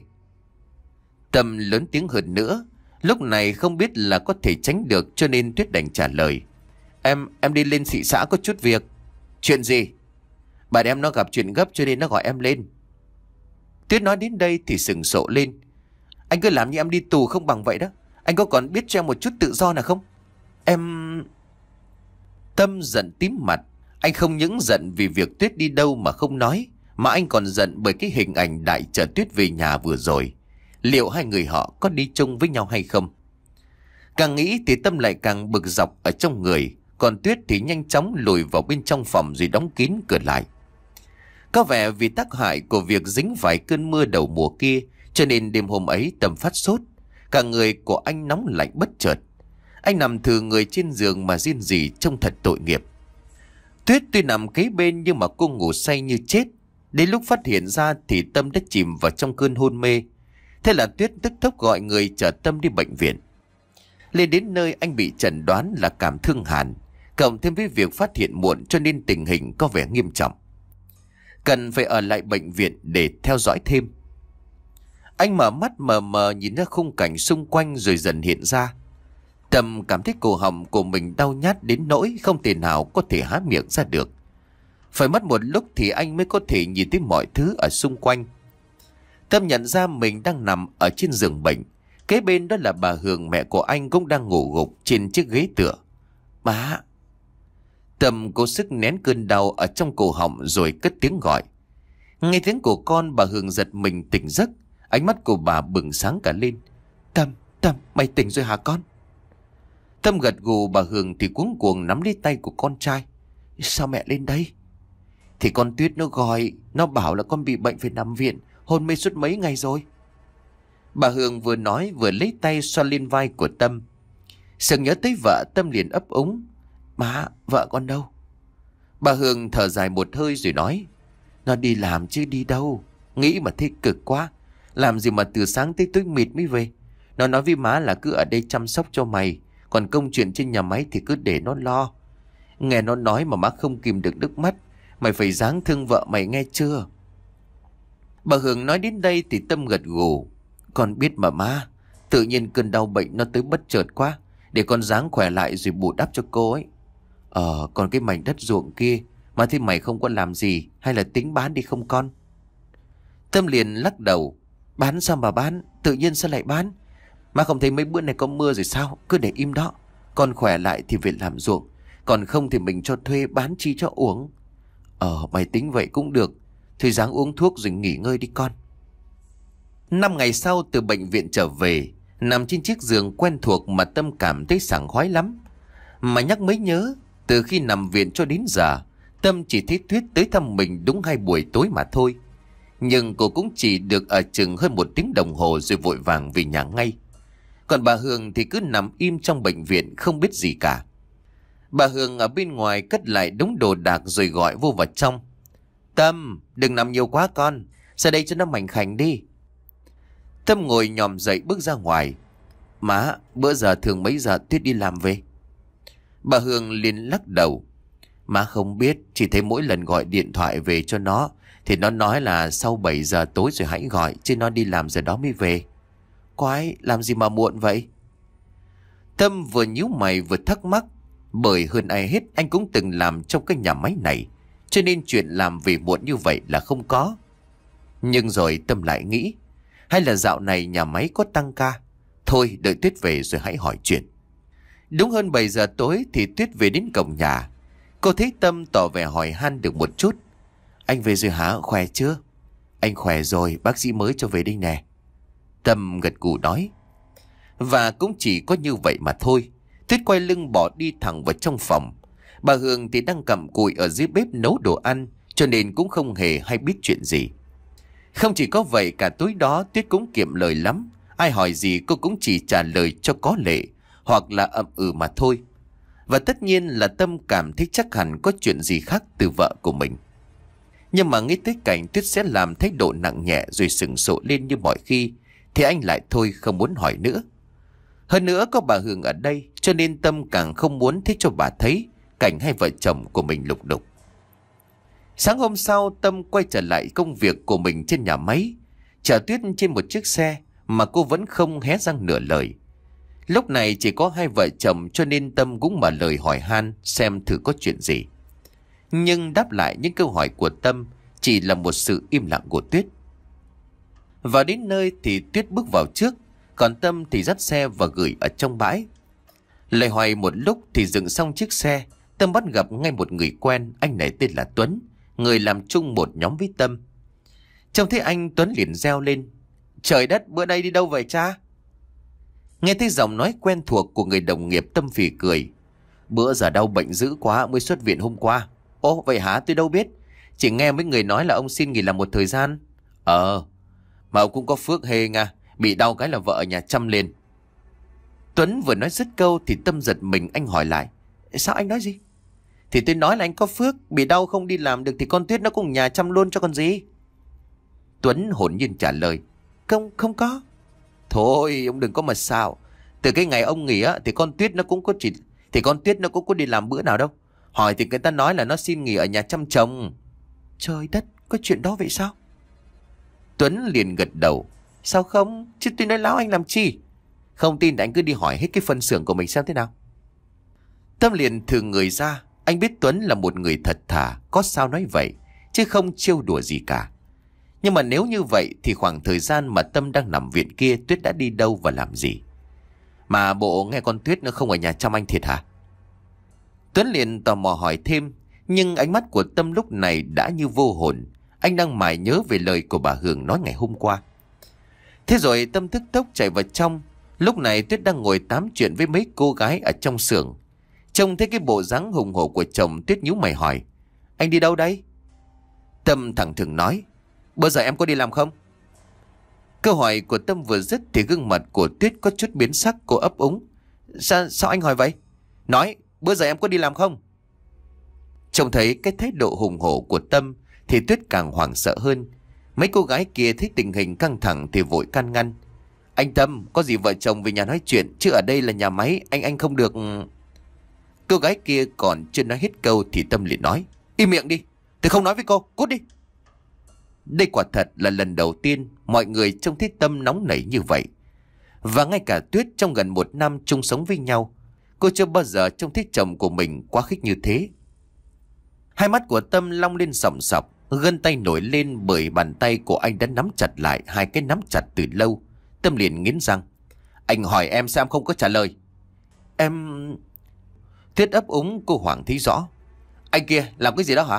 Tâm lớn tiếng hơn nữa. Lúc này không biết là có thể tránh được, cho nên Tuyết đành trả lời. Em, em đi lên thị xã có chút việc. Chuyện gì? Bạn em nó gặp chuyện gấp cho nên nó gọi em lên. Tuyết nói đến đây thì sừng sộ lên. Anh cứ làm như em đi tù không bằng vậy đó. Anh có còn biết cho em một chút tự do nào không? Em... Tâm giận tím mặt. Anh không những giận vì việc Tuyết đi đâu mà không nói, mà anh còn giận bởi cái hình ảnh Đại chở Tuyết về nhà vừa rồi. Liệu hai người họ có đi chung với nhau hay không? Càng nghĩ thì Tâm lại càng bực dọc ở trong người. Còn Tuyết thì nhanh chóng lùi vào bên trong phòng rồi đóng kín cửa lại. Có vẻ vì tác hại của việc dính phải cơn mưa đầu mùa kia, cho nên đêm hôm ấy Tâm phát sốt. Cả người của anh nóng lạnh bất chợt. Anh nằm thừ người trên giường mà riêng rỉ trông thật tội nghiệp. Tuyết tuy nằm kế bên nhưng mà cô ngủ say như chết. Đến lúc phát hiện ra thì Tâm đã chìm vào trong cơn hôn mê. Thế là Tuyết tức tốc gọi người chở Tâm đi bệnh viện. Lên đến nơi anh bị chẩn đoán là cảm thương hàn, cộng thêm với việc phát hiện muộn cho nên tình hình có vẻ nghiêm trọng, cần phải ở lại bệnh viện để theo dõi thêm. Anh mở mắt mờ mờ nhìn ra khung cảnh xung quanh rồi dần hiện ra. Tâm cảm thấy cổ họng của mình đau nhát đến nỗi không thể nào có thể há miệng ra được. Phải mất một lúc thì anh mới có thể nhìn thấy mọi thứ ở xung quanh. Tâm nhận ra mình đang nằm ở trên giường bệnh. Kế bên đó là bà Hường, mẹ của anh, cũng đang ngủ gục trên chiếc ghế tựa. Má! Tâm cố sức nén cơn đau ở trong cổ họng rồi cất tiếng gọi. Nghe tiếng của con, bà Hường giật mình tỉnh giấc. Ánh mắt của bà bừng sáng cả lên. Tâm, Tâm, mày tỉnh rồi hả con? Tâm gật gù. Bà Hường thì cuống cuồng nắm lấy tay của con trai. Sao mẹ lên đây? Thì con Tuyết nó gọi, nó bảo là con bị bệnh phải nằm viện, hôn mê suốt mấy ngày rồi. Bà Hường vừa nói vừa lấy tay xoa lên vai của Tâm. Sực nhớ tới vợ, Tâm liền ấp úng. Má, vợ con đâu? Bà Hường thở dài một hơi rồi nói. Nó đi làm chứ đi đâu. Nghĩ mà thấy cực quá. Làm gì mà từ sáng tới tối mịt mới về. Nó nói với má là cứ ở đây chăm sóc cho mày, còn công chuyện trên nhà máy thì cứ để nó lo. Nghe nó nói mà má không kìm được nước mắt. Mày phải dáng thương vợ mày nghe chưa? Bà Hường nói đến đây thì Tâm gật gù. Con biết mà má. Tự nhiên cơn đau bệnh nó tới bất chợt quá. Để con dáng khỏe lại rồi bù đắp cho cô ấy. Ờ, còn cái mảnh đất ruộng kia, mà thế mày không có làm gì, hay là tính bán đi không con? Tâm liền lắc đầu. Bán sao mà bán? Tự nhiên sao lại bán? Má không thấy mấy bữa này có mưa rồi sao? Cứ để im đó. Con khỏe lại thì về làm ruộng, còn không thì mình cho thuê bán chi cho uống. Ờ, mày tính vậy cũng được. Thôi dáng uống thuốc rồi nghỉ ngơi đi con. Năm ngày sau từ bệnh viện trở về, nằm trên chiếc giường quen thuộc mà Tâm cảm thấy sảng khoái lắm. Mà nhắc mới nhớ, từ khi nằm viện cho đến giờ, Tâm chỉ thấy Tuyết tới thăm mình đúng hai buổi tối mà thôi. Nhưng cô cũng chỉ được ở chừng hơn một tiếng đồng hồ rồi vội vàng về nhà ngay. Còn bà Hường thì cứ nằm im trong bệnh viện không biết gì cả. Bà Hường ở bên ngoài cất lại đống đồ đạc rồi gọi vô vào trong. Tâm, đừng nằm nhiều quá con, ra đây cho nó mảnh khảnh đi. Tâm ngồi nhòm dậy bước ra ngoài. Má, bữa giờ thường mấy giờ Tuyết đi làm về? Bà Hương liền lắc đầu. Má không biết, chỉ thấy mỗi lần gọi điện thoại về cho nó thì nó nói là sau bảy giờ tối rồi hãy gọi, chứ nó đi làm giờ đó mới về. Quái, làm gì mà muộn vậy? Tâm vừa nhíu mày vừa thắc mắc. Bởi hơn ai hết anh cũng từng làm trong cái nhà máy này, cho nên chuyện làm về muộn như vậy là không có. Nhưng rồi Tâm lại nghĩ, hay là dạo này nhà máy có tăng ca? Thôi đợi Tuyết về rồi hãy hỏi chuyện. Đúng hơn bảy giờ tối thì Tuyết về đến cổng nhà. Cô thấy Tâm tỏ vẻ hỏi han được một chút. Anh về rồi hả, khỏe chưa? Anh khỏe rồi, bác sĩ mới cho về đây nè. Tâm gật gù nói. Và cũng chỉ có như vậy mà thôi. Tuyết quay lưng bỏ đi thẳng vào trong phòng. Bà Hương thì đang cặm cụi ở dưới bếp nấu đồ ăn, cho nên cũng không hề hay biết chuyện gì. Không chỉ có vậy, cả tối đó Tuyết cũng kiệm lời lắm. Ai hỏi gì cô cũng chỉ trả lời cho có lệ, hoặc là ậm ừ mà thôi. Và tất nhiên là Tâm cảm thấy chắc hẳn có chuyện gì khác từ vợ của mình. Nhưng mà nghĩ tới cảnh Tuyết sẽ làm thái độ nặng nhẹ rồi sừng sộ lên như mọi khi, thì anh lại thôi không muốn hỏi nữa. Hơn nữa có bà Hương ở đây, cho nên Tâm càng không muốn thấy cho bà thấy cảnh hai vợ chồng của mình lục đục. Sáng hôm sau, Tâm quay trở lại công việc của mình trên nhà máy, chở Tuyết trên một chiếc xe mà cô vẫn không hé răng nửa lời. Lúc này chỉ có hai vợ chồng cho nên Tâm cũng mở lời hỏi han xem thử có chuyện gì. Nhưng đáp lại những câu hỏi của Tâm chỉ là một sự im lặng của Tuyết. Vào đến nơi thì Tuyết bước vào trước, còn Tâm thì dắt xe và gửi ở trong bãi. Lời hỏi một lúc thì dừng xong chiếc xe, Tâm bắt gặp ngay một người quen, anh này tên là Tuấn, người làm chung một nhóm với Tâm. Trông thấy anh, Tuấn liền reo lên: "Trời đất, bữa nay đi đâu vậy cha?" Nghe thấy giọng nói quen thuộc của người đồng nghiệp, Tâm phì cười: "Bữa giờ đau bệnh dữ quá mới xuất viện hôm qua." "Ồ vậy hả? Tôi đâu biết, chỉ nghe mấy người nói là ông xin nghỉ làm một thời gian." "Ờ, mà ông cũng có phước hê nha, bị đau cái là vợ ở nhà chăm lên." Tuấn vừa nói dứt câu thì Tâm giật mình, anh hỏi lại: "Sao anh nói gì?" "Thì tôi nói là anh có phước, bị đau không đi làm được thì con Tuyết nó cùng nhà chăm luôn cho con gì." Tuấn hồn nhiên trả lời: Không, không có." "Thôi ông đừng có mà sao. Từ cái ngày ông nghỉ á thì con Tuyết nó cũng có chỉ thì con Tuyết nó cũng có đi làm bữa nào đâu. Hỏi thì người ta nói là nó xin nghỉ ở nhà chăm chồng." "Trời đất, có chuyện đó vậy sao?" Tuấn liền gật đầu: "Sao không, chứ tôi nói láo anh làm chi. Không tin thì anh cứ đi hỏi hết cái phân xưởng của mình xem thế nào." Tâm liền thừ người ra, anh biết Tuấn là một người thật thà, có sao nói vậy, chứ không trêu đùa gì cả. Nhưng mà nếu như vậy thì khoảng thời gian mà Tâm đang nằm viện kia, Tuyết đã đi đâu và làm gì? Mà bộ nghe con Tuyết nó không ở nhà chăm anh thiệt hả? Tuấn liền tò mò hỏi thêm, nhưng ánh mắt của Tâm lúc này đã như vô hồn. Anh đang mải nhớ về lời của bà Hường nói ngày hôm qua. Thế rồi Tâm tức tốc chạy vào trong. Lúc này Tuyết đang ngồi tám chuyện với mấy cô gái ở trong xưởng. Trông thấy cái bộ dáng hùng hổ của chồng, Tuyết nhíu mày hỏi: "Anh đi đâu đây?" Tâm thẳng thừng nói: "Bữa giờ em có đi làm không?" Câu hỏi của Tâm vừa dứt thì gương mặt của Tuyết có chút biến sắc, cô ấp úng: Sao, sao anh hỏi vậy? Nói, bữa giờ em có đi làm không?" Trông thấy cái thái độ hùng hổ của Tâm thì Tuyết càng hoảng sợ hơn. Mấy cô gái kia thấy tình hình căng thẳng thì vội can ngăn: "Anh Tâm, có gì vợ chồng về nhà nói chuyện, chứ ở đây là nhà máy, anh anh không được..." Cô gái kia còn chưa nói hết câu thì Tâm liền nói: "Im miệng đi, tôi không nói với cô, cút đi." Đây quả thật là lần đầu tiên mọi người trông thấy Tâm nóng nảy như vậy. Và ngay cả Tuyết trong gần một năm chung sống với nhau, cô chưa bao giờ trông thấy chồng của mình quá khích như thế. Hai mắt của Tâm long lên sòng sọc, gân tay nổi lên bởi bàn tay của anh đã nắm chặt lại hai cái nắm chặt từ lâu. Tâm liền nghiến răng: "Anh hỏi em sao em không có trả lời?" "Em..." Tuyết ấp úng, cô hoảng thấy rõ: "Anh kia làm cái gì đó hả?"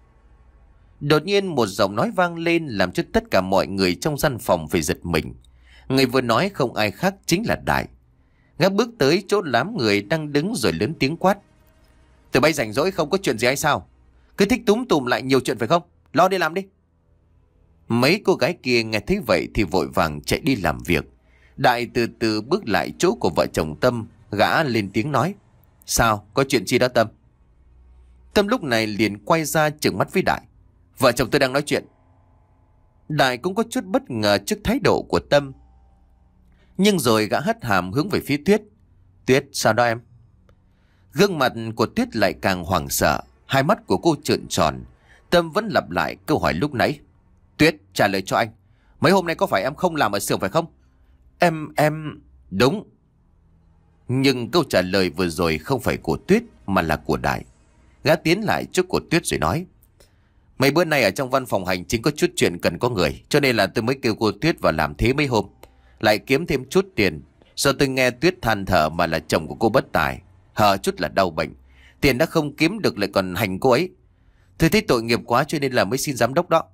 Đột nhiên một giọng nói vang lên làm cho tất cả mọi người trong gian phòng phải giật mình. Người vừa nói không ai khác chính là Đại. Gã bước tới chỗ đám người đang đứng rồi lớn tiếng quát: "Tụi bay rảnh rỗi không có chuyện gì hay sao? Cứ thích túm tùm lại nhiều chuyện phải không? Lo đi làm đi." Mấy cô gái kia nghe thấy vậy thì vội vàng chạy đi làm việc. Đại từ từ bước lại chỗ của vợ chồng Tâm, gã lên tiếng nói: "Sao, có chuyện gì đó Tâm?" Tâm lúc này liền quay ra trừng mắt với Đại: "Vợ chồng tôi đang nói chuyện." Đại cũng có chút bất ngờ trước thái độ của Tâm, nhưng rồi gã hất hàm hướng về phía Tuyết: "Tuyết, sao đó em?" Gương mặt của Tuyết lại càng hoảng sợ, hai mắt của cô trợn tròn. Tâm vẫn lặp lại câu hỏi lúc nãy: "Tuyết, trả lời cho anh, mấy hôm nay có phải em không làm ở xưởng phải không?" Em, em... "Đúng." Nhưng câu trả lời vừa rồi không phải của Tuyết mà là của Đại. Gã tiến lại trước của Tuyết rồi nói: "Mấy bữa nay ở trong văn phòng hành chính có chút chuyện cần có người, cho nên là tôi mới kêu cô Tuyết vào làm thế mấy hôm, lại kiếm thêm chút tiền. Do tôi nghe Tuyết than thở mà là chồng của cô bất tài, hờ chút là đau bệnh, tiền đã không kiếm được lại còn hành cô ấy. Tôi thấy tội nghiệp quá cho nên là mới xin giám đốc đó."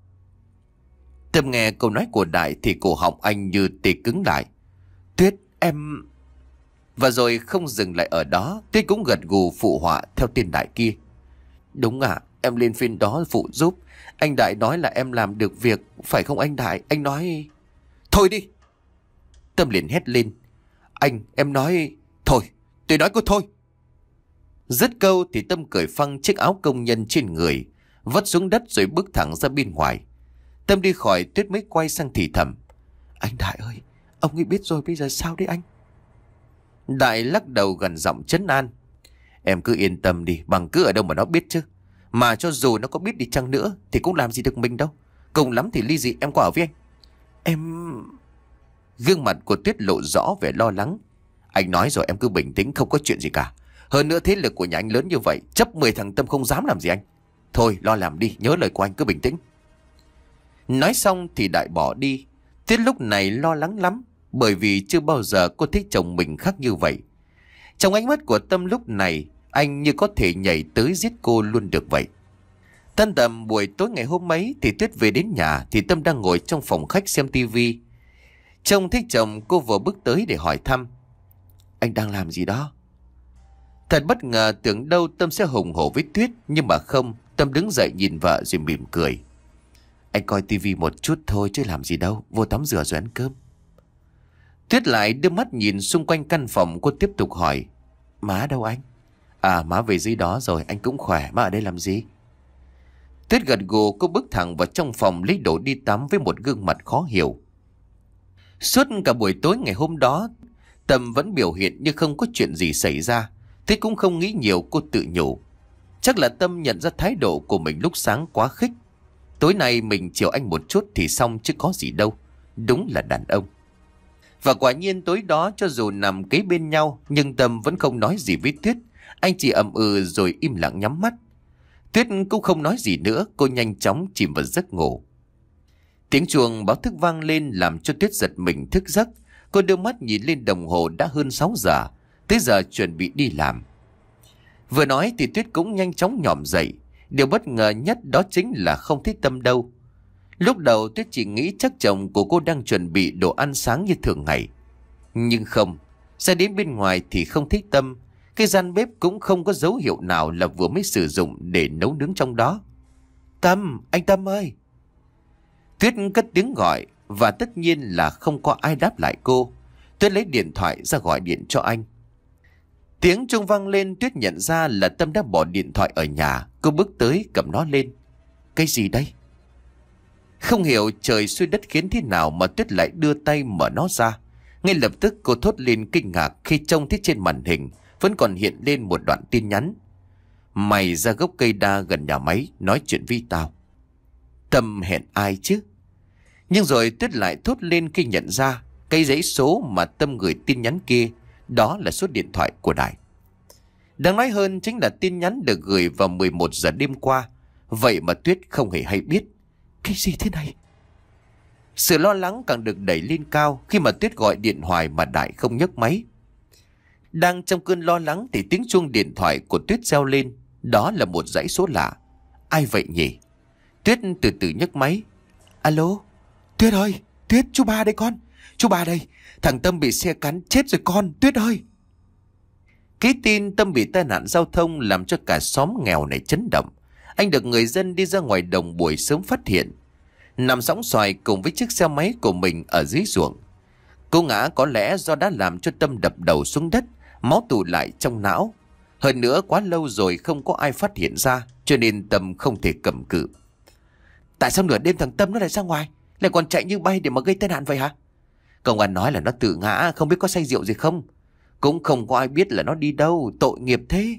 Tâm nghe câu nói của Đại thì cổ họng anh như tê cứng lại. "Tuyết, em..." Và rồi không dừng lại ở đó, Tuyết cũng gật gù phụ họa theo tên Đại kia: "Đúng ạ, em lên phiên đó phụ giúp. Anh Đại nói là em làm được việc, phải không anh Đại? Anh nói..." "Thôi đi!" Tâm liền hét lên: "Anh, em nói... Thôi, tôi nói cô thôi." Dứt câu thì Tâm cởi phăng chiếc áo công nhân trên người, vất xuống đất rồi bước thẳng ra bên ngoài. Tâm đi khỏi, Tuyết mới quay sang thì thầm: "Anh Đại ơi, ông ấy biết rồi, bây giờ sao đấy anh?" Đại lắc đầu gần giọng trấn an: Em cứ yên tâm đi, bằng cứ ở đâu mà nó biết chứ. Mà cho dù nó có biết đi chăng nữa thì cũng làm gì được mình đâu. Cùng lắm thì ly dị em qua ở với anh. Em... Gương mặt của Tuyết lộ rõ vẻ lo lắng. Anh nói rồi, em cứ bình tĩnh, không có chuyện gì cả. Hơn nữa thế lực của nhà anh lớn như vậy, chấp mười thằng Tâm không dám làm gì anh. Thôi lo làm đi, nhớ lời của anh, cứ bình tĩnh. Nói xong thì Đại bỏ đi. Tuyết lúc này lo lắng lắm, bởi vì chưa bao giờ cô thấy chồng mình khác như vậy. Trong ánh mắt của Tâm lúc này, anh như có thể nhảy tới giết cô luôn được vậy. Tan tầm buổi tối ngày hôm ấy thì Tuyết về đến nhà thì Tâm đang ngồi trong phòng khách xem tivi. Trông thấy chồng, cô vừa bước tới để hỏi thăm. Anh đang làm gì đó? Thật bất ngờ, tưởng đâu Tâm sẽ hùng hổ với Tuyết, nhưng mà không. Tâm đứng dậy nhìn vợ rồi mỉm cười. Anh coi tivi một chút thôi chứ làm gì đâu, vô tắm rửa rồi ăn cơm. Tuyết lại đưa mắt nhìn xung quanh căn phòng, cô tiếp tục hỏi. Má đâu anh? À, má về dưới đó rồi, anh cũng khỏe, má ở đây làm gì? Tuyết gật gù, cô bước thẳng vào trong phòng lấy đồ đi tắm với một gương mặt khó hiểu. Suốt cả buổi tối ngày hôm đó, Tâm vẫn biểu hiện như không có chuyện gì xảy ra. Tuyết cũng không nghĩ nhiều, cô tự nhủ. Chắc là Tâm nhận ra thái độ của mình lúc sáng quá khích. Tối nay mình chiều anh một chút thì xong chứ có gì đâu. Đúng là đàn ông. Và quả nhiên tối đó cho dù nằm kế bên nhau, nhưng Tâm vẫn không nói gì với Tuyết. Anh chỉ ậm ừ rồi im lặng nhắm mắt. Tuyết cũng không nói gì nữa, cô nhanh chóng chìm vào giấc ngủ. Tiếng chuông báo thức vang lên làm cho Tuyết giật mình thức giấc. Cô đưa mắt nhìn lên đồng hồ, đã hơn sáu giờ, tới giờ chuẩn bị đi làm. Vừa nói thì Tuyết cũng nhanh chóng nhòm dậy. Điều bất ngờ nhất đó chính là không thấy Tâm đâu. Lúc đầu Tuyết chỉ nghĩ chắc chồng của cô đang chuẩn bị đồ ăn sáng như thường ngày. Nhưng không, ra đến bên ngoài thì không thấy Tâm. Cái gian bếp cũng không có dấu hiệu nào là vừa mới sử dụng để nấu nướng trong đó. Tâm, anh Tâm ơi! Tuyết cất tiếng gọi và tất nhiên là không có ai đáp lại cô. Tuyết lấy điện thoại ra gọi điện cho anh. Tiếng chuông vang lên, Tuyết nhận ra là Tâm đã bỏ điện thoại ở nhà. Cô bước tới cầm nó lên. Cái gì đây? Không hiểu trời xuôi đất khiến thế nào mà Tuyết lại đưa tay mở nó ra. Ngay lập tức cô thốt lên kinh ngạc khi trông thấy trên màn hình vẫn còn hiện lên một đoạn tin nhắn. Mày ra gốc cây đa gần nhà máy nói chuyện với tao. Tâm hẹn ai chứ? Nhưng rồi Tuyết lại thốt lên khi nhận ra cái dãy số mà Tâm gửi tin nhắn kia, đó là số điện thoại của Đại. Đáng nói hơn chính là tin nhắn được gửi vào mười một giờ đêm qua. Vậy mà Tuyết không hề hay biết. Cái gì thế này? Sự lo lắng càng được đẩy lên cao khi mà Tuyết gọi điện hoài mà Đại không nhấc máy. Đang trong cơn lo lắng thì tiếng chuông điện thoại của Tuyết reo lên. Đó là một dãy số lạ. Ai vậy nhỉ? Tuyết từ từ nhấc máy. Alo? Tuyết ơi! Tuyết, chú ba đây con! Chú ba đây! Thằng Tâm bị xe cán chết rồi con! Tuyết ơi! Cái tin Tâm bị tai nạn giao thông làm cho cả xóm nghèo này chấn động. Anh được người dân đi ra ngoài đồng buổi sớm phát hiện, nằm sõng xoài cùng với chiếc xe máy của mình ở dưới ruộng. Cô ngã có lẽ do đã làm cho Tâm đập đầu xuống đất, máu tụ lại trong não. Hơn nữa quá lâu rồi không có ai phát hiện ra, cho nên Tâm không thể cầm cự. Tại sao nửa đêm thằng Tâm nó lại ra ngoài, lại còn chạy như bay để mà gây tai nạn vậy hả? Công an nói là nó tự ngã, không biết có say rượu gì không. Cũng không có ai biết là nó đi đâu, tội nghiệp thế.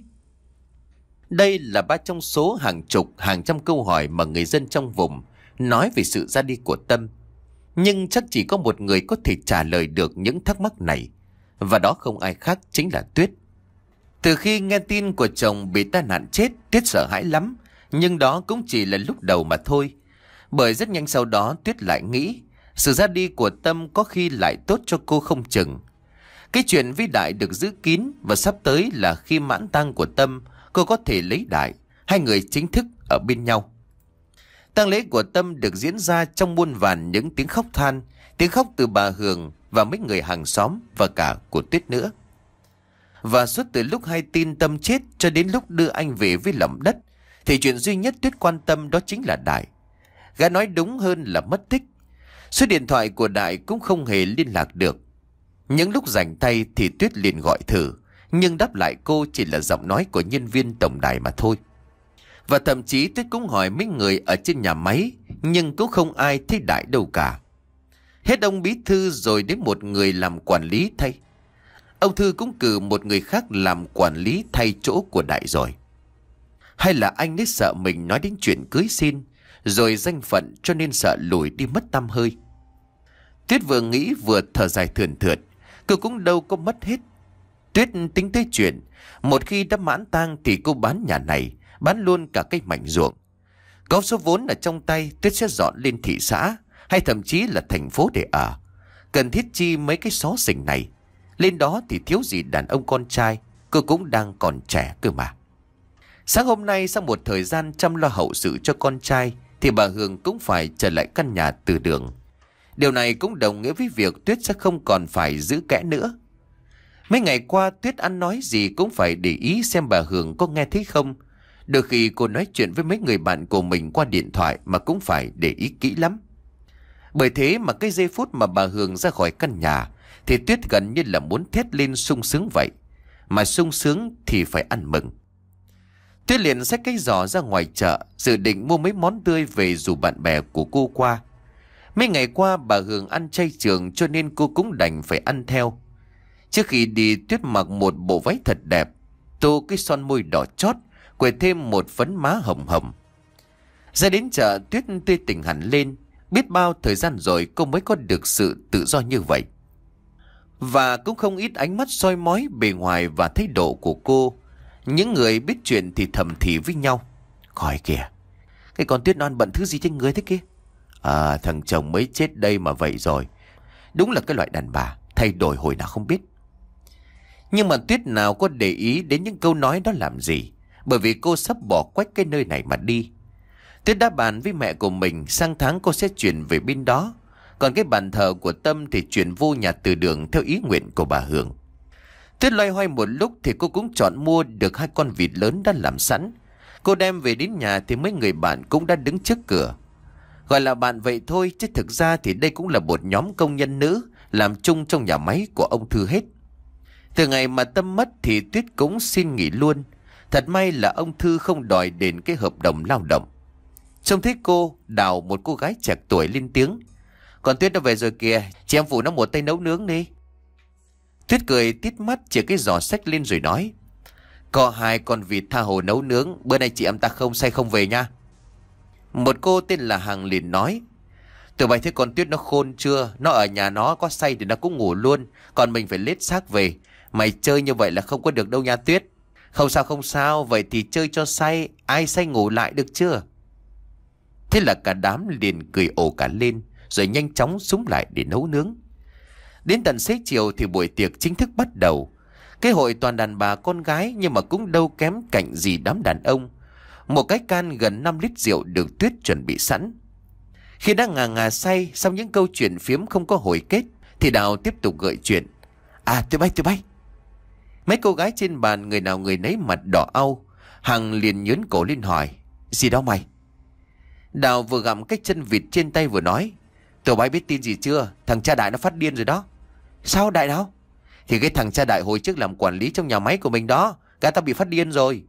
Đây là ba trong số hàng chục, hàng trăm câu hỏi mà người dân trong vùng nói về sự ra đi của Tâm. Nhưng chắc chỉ có một người có thể trả lời được những thắc mắc này, và đó không ai khác chính là Tuyết. Từ khi nghe tin của chồng bị tai nạn chết, Tuyết sợ hãi lắm, nhưng đó cũng chỉ là lúc đầu mà thôi. Bởi rất nhanh sau đó Tuyết lại nghĩ sự ra đi của Tâm có khi lại tốt cho cô không chừng. Cái chuyện với Đại được giữ kín, và sắp tới là khi mãn tang của Tâm, cô có thể lấy Đại, hai người chính thức ở bên nhau. Tang lễ của Tâm được diễn ra trong muôn vàn những tiếng khóc than, tiếng khóc từ bà Hường và mấy người hàng xóm và cả của Tuyết nữa. Và suốt từ lúc hay tin Tâm chết cho đến lúc đưa anh về với lòng đất, thì chuyện duy nhất Tuyết quan tâm đó chính là Đại. Gã nói đúng hơn là mất tích. Số điện thoại của Đại cũng không hề liên lạc được. Những lúc rảnh tay thì Tuyết liền gọi thử, nhưng đáp lại cô chỉ là giọng nói của nhân viên tổng đài mà thôi. Và thậm chí Tuyết cũng hỏi mấy người ở trên nhà máy, nhưng cũng không ai thấy Đại đâu cả. Hết ông bí thư rồi đến một người làm quản lý thay. Ông Thư cũng cử một người khác làm quản lý thay chỗ của Đại rồi. Hay là anh ấy sợ mình nói đến chuyện cưới xin, rồi danh phận cho nên sợ lùi đi mất tăm hơi. Tuyết vừa nghĩ vừa thở dài thườn thượt. Cô cũng đâu có mất hết. Tuyết tính tới chuyện, một khi đã mãn tang thì cô bán nhà này, bán luôn cả cái mảnh ruộng. Có số vốn ở trong tay, Tuyết sẽ dọn lên thị xã, hay thậm chí là thành phố để ở. Cần thiết chi mấy cái xó xỉnh này. Lên đó thì thiếu gì đàn ông con trai, cô cũng đang còn trẻ cơ mà. Sáng hôm nay, sau một thời gian chăm lo hậu sự cho con trai, thì bà Hường cũng phải trở lại căn nhà từ đường. Điều này cũng đồng nghĩa với việc Tuyết sẽ không còn phải giữ kẽ nữa. Mấy ngày qua Tuyết ăn nói gì cũng phải để ý xem bà Hường có nghe thấy không. Đôi khi cô nói chuyện với mấy người bạn của mình qua điện thoại mà cũng phải để ý kỹ lắm. Bởi thế mà cái giây phút mà bà Hường ra khỏi căn nhà thì Tuyết gần như là muốn thét lên sung sướng vậy. Mà sung sướng thì phải ăn mừng. Tuyết liền xách cái giỏ ra ngoài chợ, dự định mua mấy món tươi về rủ bạn bè của cô qua. Mấy ngày qua bà Hường ăn chay trường cho nên cô cũng đành phải ăn theo. Trước khi đi, Tuyết mặc một bộ váy thật đẹp, tô cái son môi đỏ chót, quệt thêm một phấn má hồng hồng. Ra đến chợ, Tuyết tươi tỉnh hẳn lên. Biết bao thời gian rồi cô mới có được sự tự do như vậy. Và cũng không ít ánh mắt soi mói bề ngoài và thái độ của cô. Những người biết chuyện thì thầm thì với nhau. Coi kìa, cái con Tuyết nó ăn bận thứ gì trên người thế kia. À, thằng chồng mới chết đây mà vậy rồi. Đúng là cái loại đàn bà thay đổi hồi nào không biết. Nhưng mà Tuyết nào có để ý đến những câu nói đó làm gì, bởi vì cô sắp bỏ quách cái nơi này mà đi. Tuyết đã bàn với mẹ của mình sang tháng cô sẽ chuyển về bên đó. Còn cái bàn thờ của Tâm thì chuyển vô nhà từ đường theo ý nguyện của bà Hường. Tuyết loay hoay một lúc thì cô cũng chọn mua được hai con vịt lớn đã làm sẵn. Cô đem về đến nhà thì mấy người bạn cũng đã đứng trước cửa. Gọi là bạn vậy thôi, chứ thực ra thì đây cũng là một nhóm công nhân nữ làm chung trong nhà máy của ông Thư hết. Từ ngày mà Tâm mất thì Tuyết cũng xin nghỉ luôn. Thật may là ông Thư không đòi đền cái hợp đồng lao động. Trông thấy cô, Đào, một cô gái trẻ tuổi lên tiếng. Còn Tuyết đã về rồi kìa, chị em phụ nó một tay nấu nướng đi. Tuyết cười tít mắt chỉ cái giỏ xách lên rồi nói. Có hai con vịt tha hồ nấu nướng, bữa nay chị em ta không say không về nha. Một cô tên là Hằng liền nói. Tụi bay thấy con Tuyết nó khôn chưa? Nó ở nhà nó có say thì nó cũng ngủ luôn, còn mình phải lết xác về. Mày chơi như vậy là không có được đâu nha Tuyết. Không sao không sao, vậy thì chơi cho say, ai say ngủ lại được chưa? Thế là cả đám liền cười ồ cả lên, rồi nhanh chóng súng lại để nấu nướng. Đến tận xế chiều thì buổi tiệc chính thức bắt đầu. Cái hội toàn đàn bà con gái nhưng mà cũng đâu kém cạnh gì đám đàn ông. Một cái can gần năm lít rượu được Tuyết chuẩn bị sẵn. Khi đang ngà ngà say, xong những câu chuyện phiếm không có hồi kết, thì Đào tiếp tục gợi chuyện. À tụi bay tụi bay. Mấy cô gái trên bàn người nào người nấy mặt đỏ au. Hằng liền nhớn cổ lên hỏi. Gì đó mày? Đào vừa gặm cái chân vịt trên tay vừa nói. Tụi bay biết tin gì chưa? Thằng cha Đại nó phát điên rồi đó. Sao Đại nào? Thì cái thằng cha Đại hồi trước làm quản lý trong nhà máy của mình đó, gã ta bị phát điên rồi.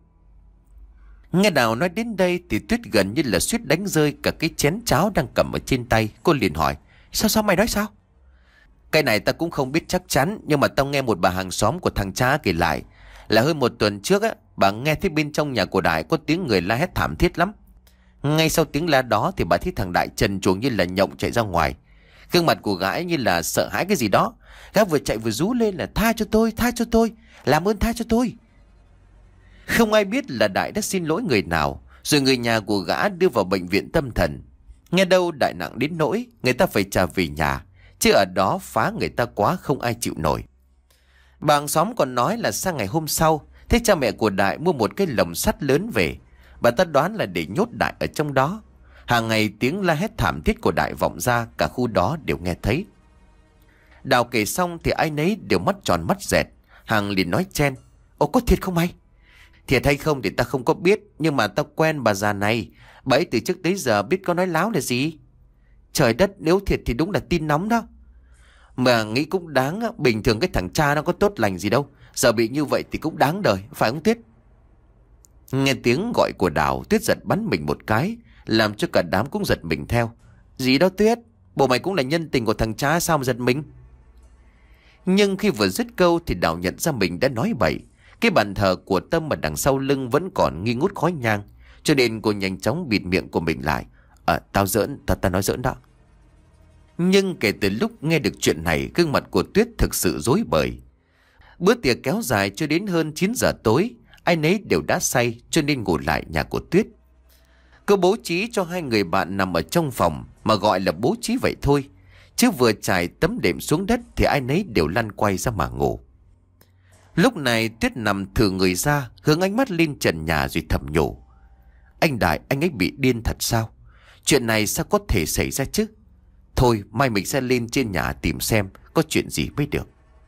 Nghe Đào nói đến đây thì Tuyết gần như là suýt đánh rơi cả cái chén cháo đang cầm ở trên tay. Cô liền hỏi. Sao sao mày nói sao? Cái này ta cũng không biết chắc chắn, nhưng mà tao nghe một bà hàng xóm của thằng cha kể lại là hơn một tuần trước á, bà nghe thấy bên trong nhà của Đại có tiếng người la hét thảm thiết lắm. Ngay sau tiếng la đó thì bà thấy thằng Đại trần truồng như là nhộng chạy ra ngoài. Gương mặt của gã như là sợ hãi cái gì đó. Gã vừa chạy vừa rú lên là tha cho tôi, tha cho tôi, làm ơn tha cho tôi. Không ai biết là Đại đã xin lỗi người nào, rồi người nhà của gã đưa vào bệnh viện tâm thần. Nghe đâu Đại nặng đến nỗi người ta phải trả về nhà, chứ ở đó phá người ta quá không ai chịu nổi. Bà hàng xóm còn nói là sang ngày hôm sau, thế cha mẹ của Đại mua một cái lồng sắt lớn về. Bà ta đoán là để nhốt Đại ở trong đó. Hàng ngày tiếng la hét thảm thiết của Đại vọng ra, cả khu đó đều nghe thấy. Đào kể xong thì ai nấy đều mắt tròn mắt dẹt. Hằng liền nói chen. Ồ, có thiệt không mày? Thiệt hay không thì ta không có biết, nhưng mà ta quen bà già này. Bà ấy từ trước tới giờ biết có nói láo là gì. Trời đất, nếu thiệt thì đúng là tin nóng đó. Mà nghĩ cũng đáng, bình thường cái thằng cha nó có tốt lành gì đâu, giờ bị như vậy thì cũng đáng đời, phải không Tuyết? Nghe tiếng gọi của Đào, Tuyết giật bắn mình một cái, làm cho cả đám cũng giật mình theo. Gì đó Tuyết, bộ mày cũng là nhân tình của thằng cha sao mà giật mình? Nhưng khi vừa dứt câu thì Đào nhận ra mình đã nói bậy. Cái bàn thờ của Tâm ở đằng sau lưng vẫn còn nghi ngút khói nhang, cho nên cô nhanh chóng bịt miệng của mình lại. À, tao giỡn, tao, tao nói giỡn đó. Nhưng kể từ lúc nghe được chuyện này, gương mặt của Tuyết thực sự rối bời. Bữa tiệc kéo dài cho đến hơn chín giờ tối. Ai nấy đều đã say cho nên ngủ lại nhà của Tuyết. Cô bố trí cho hai người bạn nằm ở trong phòng, mà gọi là bố trí vậy thôi, chứ vừa trải tấm đệm xuống đất thì ai nấy đều lăn quay ra mà ngủ. Lúc này Tuyết nằm thừ người ra, hướng ánh mắt lên trần nhà rồi thầm nhủ. Anh Đại, anh ấy bị điên thật sao? Chuyện này sao có thể xảy ra chứ? Thôi mai mình sẽ lên trên nhà tìm xem có chuyện gì mới được.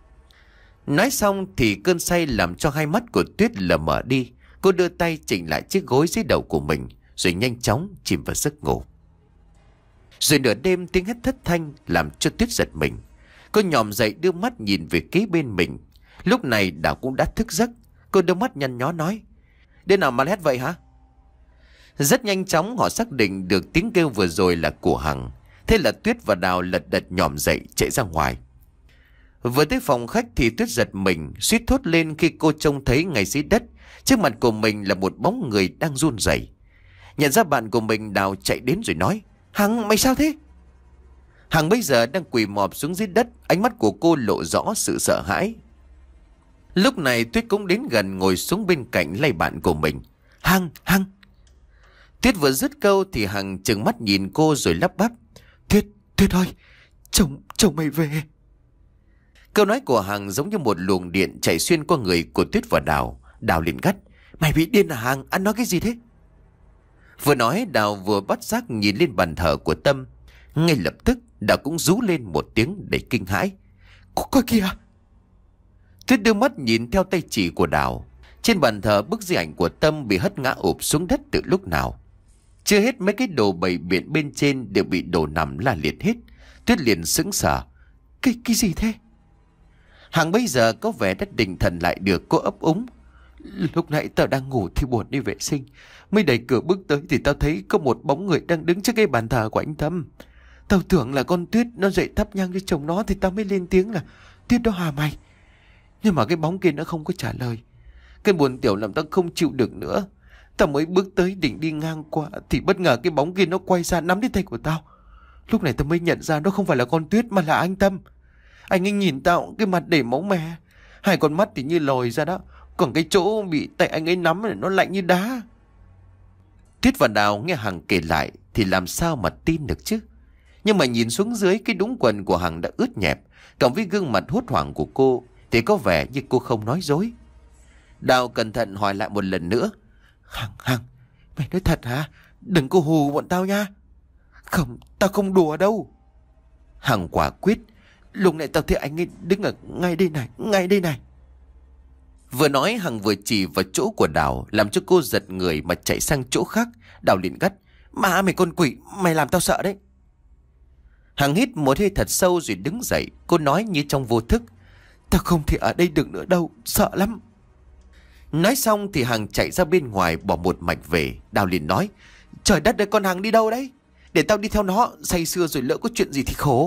Nói xong thì cơn say làm cho hai mắt của Tuyết lờ mờ đi. Cô đưa tay chỉnh lại chiếc gối dưới đầu của mình, rồi nhanh chóng chìm vào giấc ngủ. Rồi nửa đêm tiếng hét thất thanh làm cho Tuyết giật mình. Cô nhòm dậy đưa mắt nhìn về kế bên mình. Lúc này Đào cũng đã thức giấc. Cô đưa mắt nhăn nhó nói. Đứa nào mà hét vậy hả? Rất nhanh chóng họ xác định được tiếng kêu vừa rồi là của Hằng. Thế là Tuyết và Đào lật đật nhòm dậy chạy ra ngoài. Vừa tới phòng khách thì Tuyết giật mình, suýt thốt lên khi cô trông thấy ngay dưới đất, trước mặt của mình là một bóng người đang run rẩy. Nhận ra bạn của mình, Đào chạy đến rồi nói. Hằng, mày sao thế? Hằng bây giờ đang quỳ mọp xuống dưới đất, ánh mắt của cô lộ rõ sự sợ hãi. Lúc này Tuyết cũng đến gần ngồi xuống bên cạnh lay bạn của mình. Hằng, Hằng. Tuyết vừa dứt câu thì Hằng trừng mắt nhìn cô rồi lắp bắp. Tuyết, Tuyết ơi, chồng, chồng mày về. Câu nói của Hằng giống như một luồng điện chạy xuyên qua người của Tuyết và Đào. Đào liền gắt. Mày bị điên à Hằng, ăn nói cái gì thế? Vừa nói Đào vừa bắt giác nhìn lên bàn thờ của Tâm. Ngay lập tức Đào cũng rú lên một tiếng đầy kinh hãi. Coi kìa. Tuyết đưa mắt nhìn theo tay chỉ của Đào. Trên bàn thờ bức di ảnh của Tâm bị hất ngã ụp xuống đất từ lúc nào. Chưa hết mấy cái đồ bày biện bên trên đều bị đổ nằm la liệt hết. Tuyết liền sững sờ. Cái, cái gì thế? Hằng bây giờ có vẻ đã định thần lại được, cô ấp úng. Lúc nãy tao đang ngủ thì buồn đi vệ sinh, mới đẩy cửa bước tới thì tao thấy có một bóng người đang đứng trước cái bàn thờ của anh Tâm. Tao tưởng là con Tuyết nó dậy thắp nhang cho chồng nó thì tao mới lên tiếng là Tuyết đó hả mày? Nhưng mà cái bóng kia nó không có trả lời. Cái buồn tiểu làm tao không chịu được nữa. Tao mới bước tới định đi ngang qua thì bất ngờ cái bóng kia nó quay ra nắm lấy tay của tao. Lúc này tao mới nhận ra nó không phải là con Tuyết mà là anh Tâm. Anh ấy nhìn tao, cái mặt đầy máu me, hai con mắt thì như lồi ra đó, còn cái chỗ bị tay anh ấy nắm nó lạnh như đá. Tuyết và Đào nghe Hằng kể lại thì làm sao mà tin được chứ. Nhưng mà nhìn xuống dưới, cái đũng quần của Hằng đã ướt nhẹp, cộng với gương mặt hốt hoảng của cô thì có vẻ như cô không nói dối. Đào cẩn thận hỏi lại một lần nữa. Hằng, Hằng, mày nói thật hả? Đừng có hù bọn tao nha. Không, tao không đùa đâu. Hằng quả quyết. Lúc này tao thấy anh ấy đứng ở ngay đây này, ngay đây này. Vừa nói Hằng vừa chỉ vào chỗ của Đào, làm cho cô giật người mà chạy sang chỗ khác. Đào liền gắt. Mà mày con quỷ, mày làm tao sợ đấy. Hằng hít một hơi thật sâu rồi đứng dậy. Cô nói như trong vô thức. Tao không thể ở đây được nữa đâu, sợ lắm. Nói xong thì Hằng chạy ra bên ngoài bỏ một mạch về. Đào liền nói. Trời đất ơi, con Hằng đi đâu đấy? Để tao đi theo nó, say sưa rồi lỡ có chuyện gì thì khổ.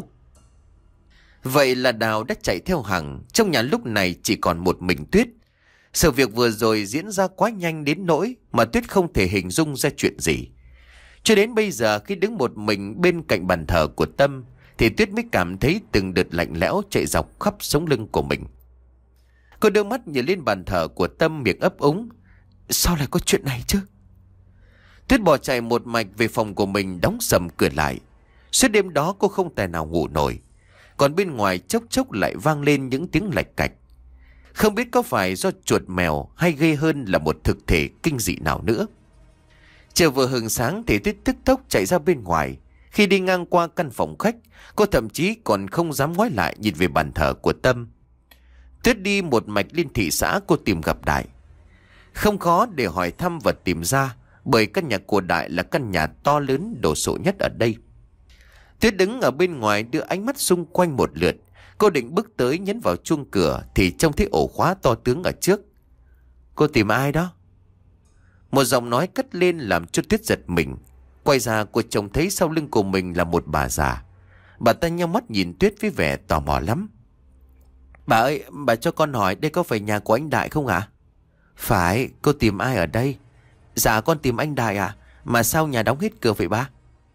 Vậy là Đào đã chạy theo Hằng. Trong nhà lúc này chỉ còn một mình Tuyết. Sự việc vừa rồi diễn ra quá nhanh đến nỗi mà Tuyết không thể hình dung ra chuyện gì. Cho đến bây giờ khi đứng một mình bên cạnh bàn thờ của Tâm thì Tuyết mới cảm thấy từng đợt lạnh lẽo chạy dọc khắp sống lưng của mình. Cô đưa mắt nhìn lên bàn thờ của Tâm, miệng ấp úng. Sao lại có chuyện này chứ? Tuyết bỏ chạy một mạch về phòng của mình, đóng sầm cửa lại. Suốt đêm đó cô không tài nào ngủ nổi. Còn bên ngoài chốc chốc lại vang lên những tiếng lạch cạch. Không biết có phải do chuột mèo hay ghê hơn là một thực thể kinh dị nào nữa. Trời vừa hừng sáng thì Tuyết tức tốc chạy ra bên ngoài. Khi đi ngang qua căn phòng khách, cô thậm chí còn không dám ngoái lại nhìn về bàn thờ của Tâm. Tuyết đi một mạch lên thị xã cô tìm gặp Đại. Không khó để hỏi thăm và tìm ra, bởi căn nhà của Đại là căn nhà to lớn đồ sộ nhất ở đây. Tuyết đứng ở bên ngoài đưa ánh mắt xung quanh một lượt. Cô định bước tới nhấn vào chuông cửa thì trông thấy ổ khóa to tướng ở trước. Cô tìm ai đó? Một giọng nói cất lên làm cho Tuyết giật mình. Quay ra cô trông thấy sau lưng của mình là một bà già. Bà ta nhắm mắt nhìn Tuyết với vẻ tò mò lắm. Bà ơi, bà cho con hỏi đây có phải nhà của anh Đại không ạ? Phải, cô tìm ai ở đây? Dạ con tìm anh Đại à? Mà sao nhà đóng hết cửa vậy ba?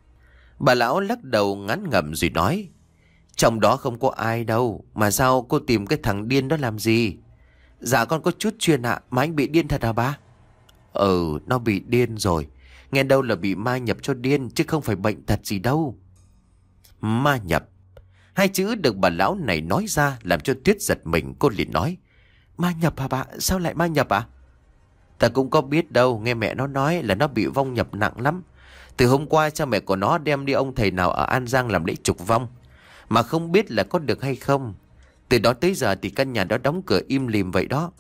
Bà lão lắc đầu ngán ngẩm rồi nói. Trong đó không có ai đâu. Mà sao cô tìm cái thằng điên đó làm gì? Dạ con có chút chuyện ạ. Mà anh bị điên thật hả ba? Ừ, nó bị điên rồi. Nghe đâu là bị ma nhập cho điên, chứ không phải bệnh tật gì đâu. Ma nhập. Hai chữ được bà lão này nói ra làm cho Tuyết giật mình. Cô liền nói. Ma nhập hả bà? Sao lại ma nhập à? Ta cũng có biết đâu. Nghe mẹ nó nói là nó bị vong nhập nặng lắm. Từ hôm qua cha mẹ của nó đem đi ông thầy nào ở An Giang làm lễ trục vong, mà không biết là có được hay không. Từ đó tới giờ thì căn nhà đó đóng cửa im lìm vậy đó.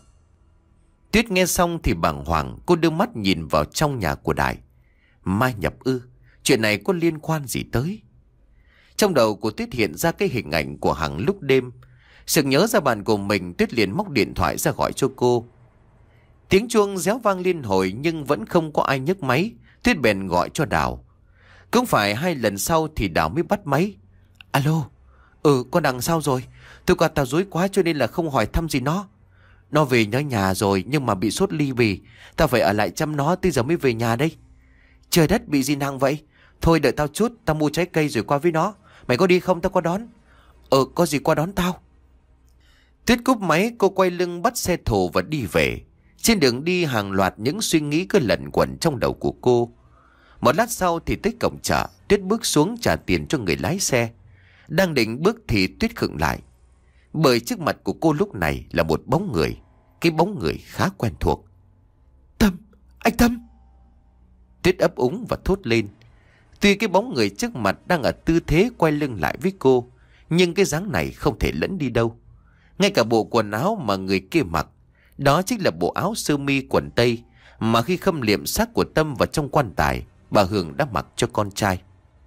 Tuyết nghe xong thì bàng hoàng. Cô đưa mắt nhìn vào trong nhà của Đại. Ma nhập ư? Chuyện này có liên quan gì tới? Trong đầu của Tuyết hiện ra cái hình ảnh của Hằng lúc đêm. Sực nhớ ra bạn của mình, Tuyết liền móc điện thoại ra gọi cho cô. Tiếng chuông réo vang liên hồi nhưng vẫn không có ai nhấc máy. Tuyết bèn gọi cho Đào. Cũng phải hai lần sau thì Đào mới bắt máy. Alo. Ừ, con đằng sau rồi. Tôi qua tao dối quá cho nên là không hỏi thăm gì nó. Nó về nhớ nhà rồi nhưng mà bị sốt ly bì. Tao phải ở lại chăm nó tới giờ mới về nhà đây. Trời đất, bị gì nặng vậy? Thôi đợi tao chút, tao mua trái cây rồi qua với nó. Mày có đi không, tao qua đón. Ừ, có gì qua đón tao. Tuyết cúp máy, cô quay lưng bắt xe thồ và đi về. Trên đường đi hàng loạt những suy nghĩ cứ lẩn quẩn trong đầu của cô. Một lát sau thì tới cổng chợ. Tuyết bước xuống trả tiền cho người lái xe. Đang định bước thì Tuyết khựng lại. Bởi trước mặt của cô lúc này là một bóng người. Cái bóng người khá quen thuộc. Tâm, anh Tâm. Tuyết ấp úng và thốt lên. Tuy cái bóng người trước mặt đang ở tư thế quay lưng lại với cô, nhưng cái dáng này không thể lẫn đi đâu. Ngay cả bộ quần áo mà người kia mặc, đó chính là bộ áo sơ mi quần tây mà khi khâm liệm xác của Tâm vào trong quan tài, bà Hường đã mặc cho con trai.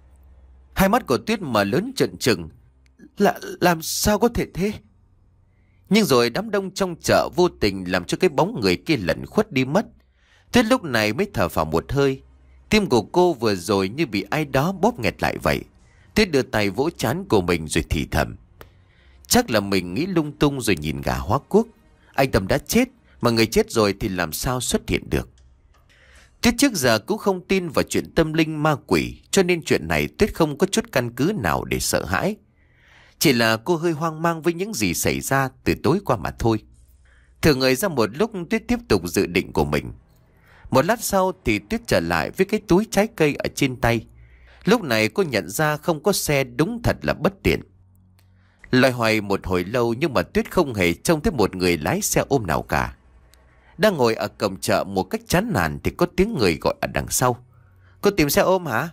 Hai mắt của Tuyết mở lớn trợn trừng. Là làm sao có thể thế? Nhưng rồi đám đông trong chợ vô tình làm cho cái bóng người kia lẩn khuất đi mất. Tuyết lúc này mới thở phào một hơi. Tim của cô vừa rồi như bị ai đó bóp nghẹt lại vậy. Tuyết đưa tay vỗ trán của mình rồi thì thầm. Chắc là mình nghĩ lung tung rồi nhìn gà hóa quốc. Anh Tâm đã chết, mà người chết rồi thì làm sao xuất hiện được. Tuyết trước giờ cũng không tin vào chuyện tâm linh ma quỷ, cho nên chuyện này Tuyết không có chút căn cứ nào để sợ hãi. Chỉ là cô hơi hoang mang với những gì xảy ra từ tối qua mà thôi. Thử người ra một lúc, Tuyết tiếp tục dự định của mình. Một lát sau thì Tuyết trở lại với cái túi trái cây ở trên tay. Lúc này cô nhận ra không có xe, đúng thật là bất tiện. Loay hoay một hồi lâu nhưng mà Tuyết không hề trông thấy một người lái xe ôm nào cả. Đang ngồi ở cổng chợ một cách chán nản thì có tiếng người gọi ở đằng sau. Cô tìm xe ôm hả?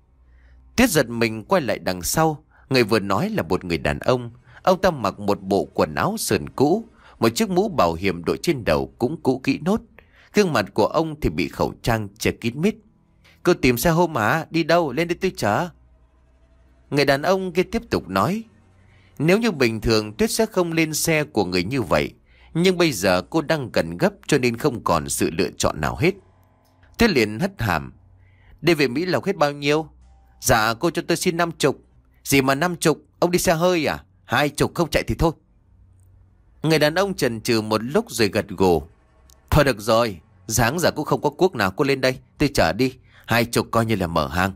Tuyết giật mình quay lại đằng sau. Người vừa nói là một người đàn ông. Ông ta mặc một bộ quần áo sờn cũ, một chiếc mũ bảo hiểm đội trên đầu cũng cũ kỹ nốt. Gương mặt của ông thì bị khẩu trang che kín mít. Cô tìm xe ôm hả? Đi đâu? Lên đây tôi chở. Người đàn ông kia tiếp tục nói. Nếu như bình thường Tuyết sẽ không lên xe của người như vậy, nhưng bây giờ cô đang cần gấp cho nên không còn sự lựa chọn nào hết. Tuyết liền hất hàm. Đi về Mỹ Lộc hết bao nhiêu? Dạ cô cho tôi xin năm chục. Gì mà năm chục? Ông đi xe hơi à? Hai chục không chạy thì thôi. Người đàn ông chần chừ một lúc rồi gật gù. Thôi được rồi, sáng giờ cũng không có cuốc nào, cô lên đây, tôi chở đi. Hai chục coi như là mở hàng.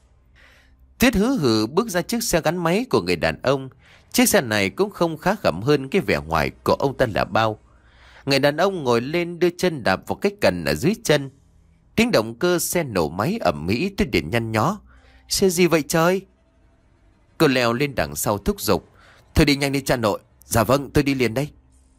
Tuyết hứ hử bước ra chiếc xe gắn máy của người đàn ông. Chiếc xe này cũng không khá khẩm hơn cái vẻ ngoài của ông ta là bao. Người đàn ông ngồi lên đưa chân đạp vào cái cần ở dưới chân. Tiếng động cơ xe nổ máy ầm ĩ. Tuyết điện nhăn nhó. Xe gì vậy trời? Cô leo lên đằng sau thúc giục. Thôi đi nhanh đi cha nội. Dạ vâng, tôi đi liền đây.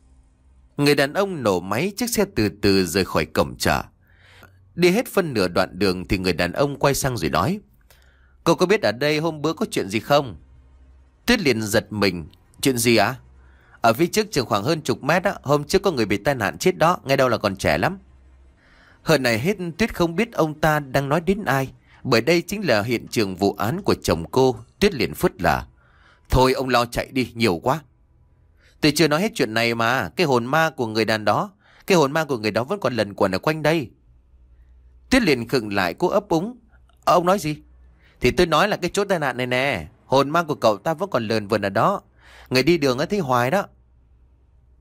Người đàn ông nổ máy, chiếc xe từ từ rời khỏi cổng chợ. Đi hết phân nửa đoạn đường thì người đàn ông quay sang rồi nói. Cô có biết ở đây hôm bữa có chuyện gì không? Tuyết liền giật mình. Chuyện gì á? Ở phía trước chừng khoảng hơn chục mét á, hôm trước có người bị tai nạn chết đó, nghe đâu là còn trẻ lắm. Hơn này hết Tuyết không biết ông ta đang nói đến ai, bởi đây chính là hiện trường vụ án của chồng cô. Tuyết liền phớt lờ. Thôi ông lo chạy đi, nhiều quá. Tôi chưa nói hết chuyện này mà. Cái hồn ma của người đàn đó Cái hồn ma của người đó vẫn còn lần quẩn ở quanh đây. Tuyết liền khựng lại, cô ấp úng. Ông nói gì? Thì tôi nói là cái chỗ tai nạn này nè, hồn ma của cậu ta vẫn còn lờn vờn ở đó. Người đi đường ấy thấy hoài đó.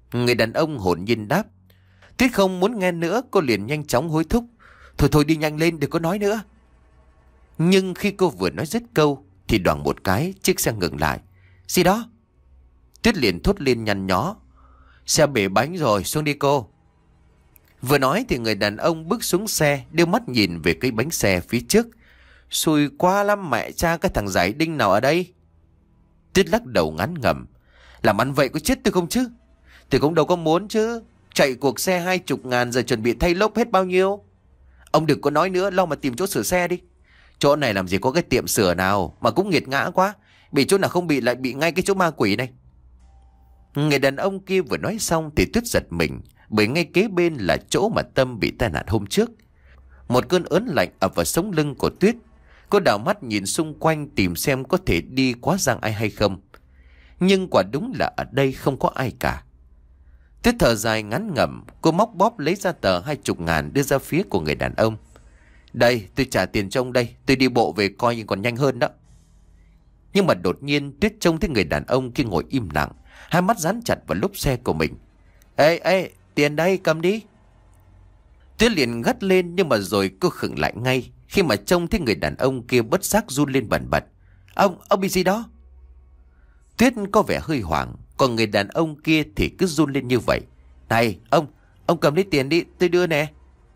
Người đàn ông hồn nhiên đáp. Tuyết không muốn nghe nữa, cô liền nhanh chóng hối thúc. Thôi thôi đi nhanh lên, đừng có nói nữa. Nhưng khi cô vừa nói dứt câu thì đoảng một cái, chiếc xe ngừng lại. Gì đó? Tuyết liền thốt lên nhăn nhó. Xe bể bánh rồi, xuống đi cô. Vừa nói thì người đàn ông bước xuống xe, đưa mắt nhìn về cái bánh xe phía trước. Xui quá lắm mẹ cha, cái thằng giải đinh nào ở đây? Tuyết lắc đầu ngán ngẩm. Làm ăn vậy có chết tôi không chứ? Tôi cũng đâu có muốn chứ. Chạy cuộc xe hai chục ngàn giờ chuẩn bị thay lốp hết bao nhiêu? Ông đừng có nói nữa, lo mà tìm chỗ sửa xe đi. Chỗ này làm gì có cái tiệm sửa nào mà cũng nghiệt ngã quá. Bị chỗ nào không bị lại bị ngay cái chỗ ma quỷ này. Người đàn ông kia vừa nói xong thì Tuyết giật mình, bởi ngay kế bên là chỗ mà Tâm bị tai nạn hôm trước. Một cơn ớn lạnh ập vào sống lưng của Tuyết. Cô đảo mắt nhìn xung quanh tìm xem có thể đi quá giang ai hay không. Nhưng quả đúng là ở đây không có ai cả. Tuyết thở dài ngắn ngẩm, cô móc bóp lấy ra tờ hai chục ngàn đưa ra phía của người đàn ông. Đây, tôi trả tiền cho ông đây, tôi đi bộ về coi như còn nhanh hơn đó. Nhưng mà đột nhiên Tuyết trông thấy người đàn ông kia ngồi im lặng, hai mắt dán chặt vào lốp xe của mình. Ê, ê, tiền đây, cầm đi. Tuyết liền gắt lên, nhưng mà rồi cô khựng lại ngay khi mà trông thấy người đàn ông kia bất giác run lên bần bật. Ông, ông bị gì đó? Tuyết có vẻ hơi hoảng, còn người đàn ông kia thì cứ run lên như vậy. Này, ông, ông cầm lấy tiền đi, tôi đưa nè.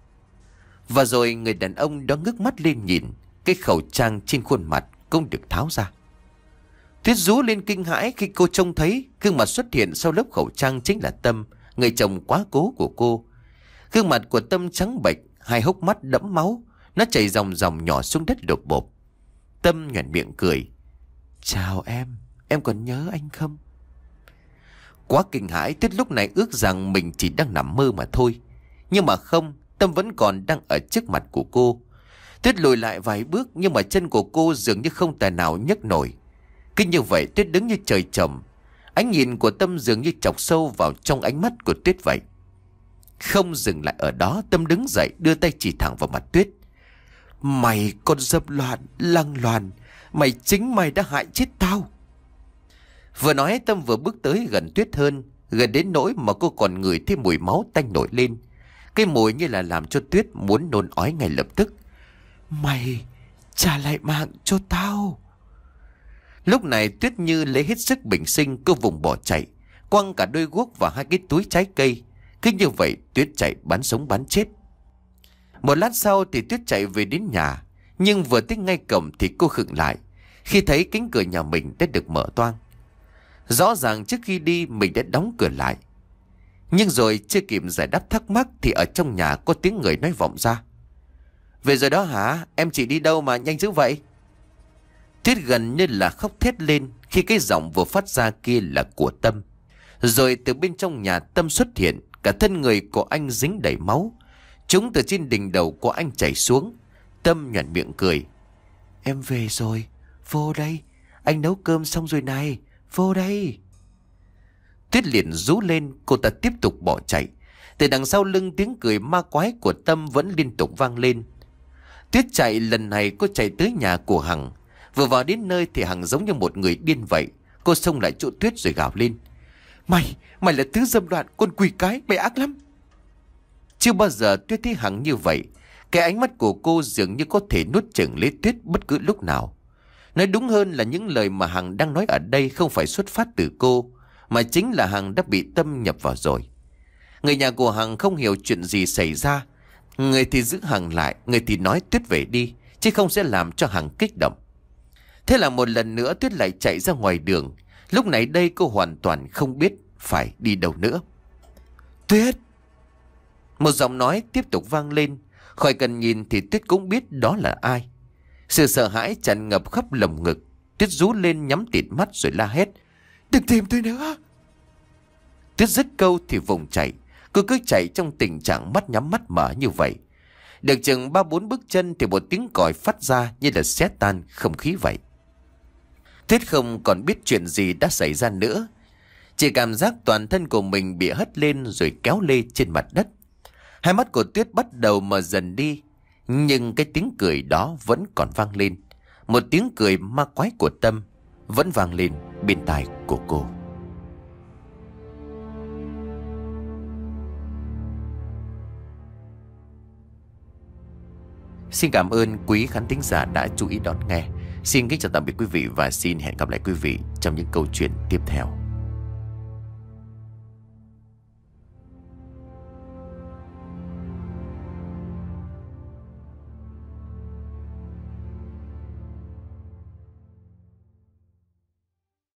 Và rồi người đàn ông đó ngước mắt lên nhìn, cái khẩu trang trên khuôn mặt cũng được tháo ra. Tuyết rú lên kinh hãi khi cô trông thấy gương mặt xuất hiện sau lớp khẩu trang chính là Tâm, người chồng quá cố của cô. Gương mặt của Tâm trắng bệch, hai hốc mắt đẫm máu, nó chảy dòng dòng nhỏ xuống đất lộp bộp. Tâm nhoẻn miệng cười. Chào em, em còn nhớ anh không? Quá kinh hãi, Tuyết lúc này ước rằng mình chỉ đang nằm mơ mà thôi. Nhưng mà không, Tâm vẫn còn đang ở trước mặt của cô. Tuyết lùi lại vài bước, nhưng mà chân của cô dường như không tài nào nhấc nổi. Cứ như vậy Tuyết đứng như trời trồng. Ánh nhìn của Tâm dường như chọc sâu vào trong ánh mắt của Tuyết vậy. Không dừng lại ở đó, Tâm đứng dậy đưa tay chỉ thẳng vào mặt Tuyết. Mày con dâm loạn, lăng loàn, mày chính mày đã hại chết tao. Vừa nói Tâm vừa bước tới gần Tuyết hơn, gần đến nỗi mà cô còn ngửi thấy mùi máu tanh nổi lên. Cái mùi như là làm cho Tuyết muốn nôn ói ngay lập tức. Mày trả lại mạng cho tao. Lúc này Tuyết như lấy hết sức bình sinh, cô vùng bỏ chạy, quăng cả đôi guốc vào hai cái túi trái cây. Cứ như vậy Tuyết chạy bán sống bán chết. Một lát sau thì Tuyết chạy về đến nhà, nhưng vừa tới ngay cổng thì cô khựng lại khi thấy cánh cửa nhà mình đã được mở toang. Rõ ràng trước khi đi mình đã đóng cửa lại. Nhưng rồi chưa kịp giải đáp thắc mắc thì ở trong nhà có tiếng người nói vọng ra. Về rồi đó hả? Em chị đi đâu mà nhanh dữ vậy? Tuyết gần như là khóc thét lên khi cái giọng vừa phát ra kia là của Tâm. Rồi từ bên trong nhà Tâm xuất hiện, cả thân người của anh dính đầy máu. Chúng từ trên đỉnh đầu của anh chảy xuống. Tâm nhoẻn miệng cười. Em về rồi, vô đây, anh nấu cơm xong rồi này, vô đây. Tuyết liền rú lên, cô ta tiếp tục bỏ chạy. Từ đằng sau lưng tiếng cười ma quái của Tâm vẫn liên tục vang lên. Tuyết chạy lần này cô chạy tới nhà của Hằng. Vừa vào đến nơi thì Hằng giống như một người điên vậy. Cô xông lại chỗ Tuyết rồi gào lên. Mày, mày là thứ dâm loạn, con quỷ cái, mày ác lắm. Chưa bao giờ Tuyết thấy Hằng như vậy. Cái ánh mắt của cô dường như có thể nuốt chửng lấy Tuyết bất cứ lúc nào. Nói đúng hơn là những lời mà Hằng đang nói ở đây không phải xuất phát từ cô, mà chính là Hằng đã bị Tâm nhập vào rồi. Người nhà của Hằng không hiểu chuyện gì xảy ra. Người thì giữ Hằng lại, người thì nói Tuyết về đi, chứ không sẽ làm cho Hằng kích động. Thế là một lần nữa Tuyết lại chạy ra ngoài đường. Lúc này đây cô hoàn toàn không biết phải đi đâu nữa. Tuyết! Một giọng nói tiếp tục vang lên. Khỏi cần nhìn thì Tuyết cũng biết đó là ai. Sự sợ hãi tràn ngập khắp lồng ngực. Tuyết rú lên nhắm tịt mắt rồi la hét. Đừng tìm tôi nữa! Tuyết dứt câu thì vùng chạy. Cô cứ chạy trong tình trạng mắt nhắm mắt mở như vậy. Được chừng ba bốn bước chân thì một tiếng còi phát ra như là xé tan không khí vậy. Tuyết không còn biết chuyện gì đã xảy ra nữa. Chỉ cảm giác toàn thân của mình bị hất lên rồi kéo lê trên mặt đất. Hai mắt của Tuyết bắt đầu mờ dần đi. Nhưng cái tiếng cười đó vẫn còn vang lên. Một tiếng cười ma quái của Tâm vẫn vang lên bên tai của cô. Xin cảm ơn quý khán thính giả đã chú ý đón nghe. Xin kính chào tạm biệt quý vị và xin hẹn gặp lại quý vị trong những câu chuyện tiếp theo.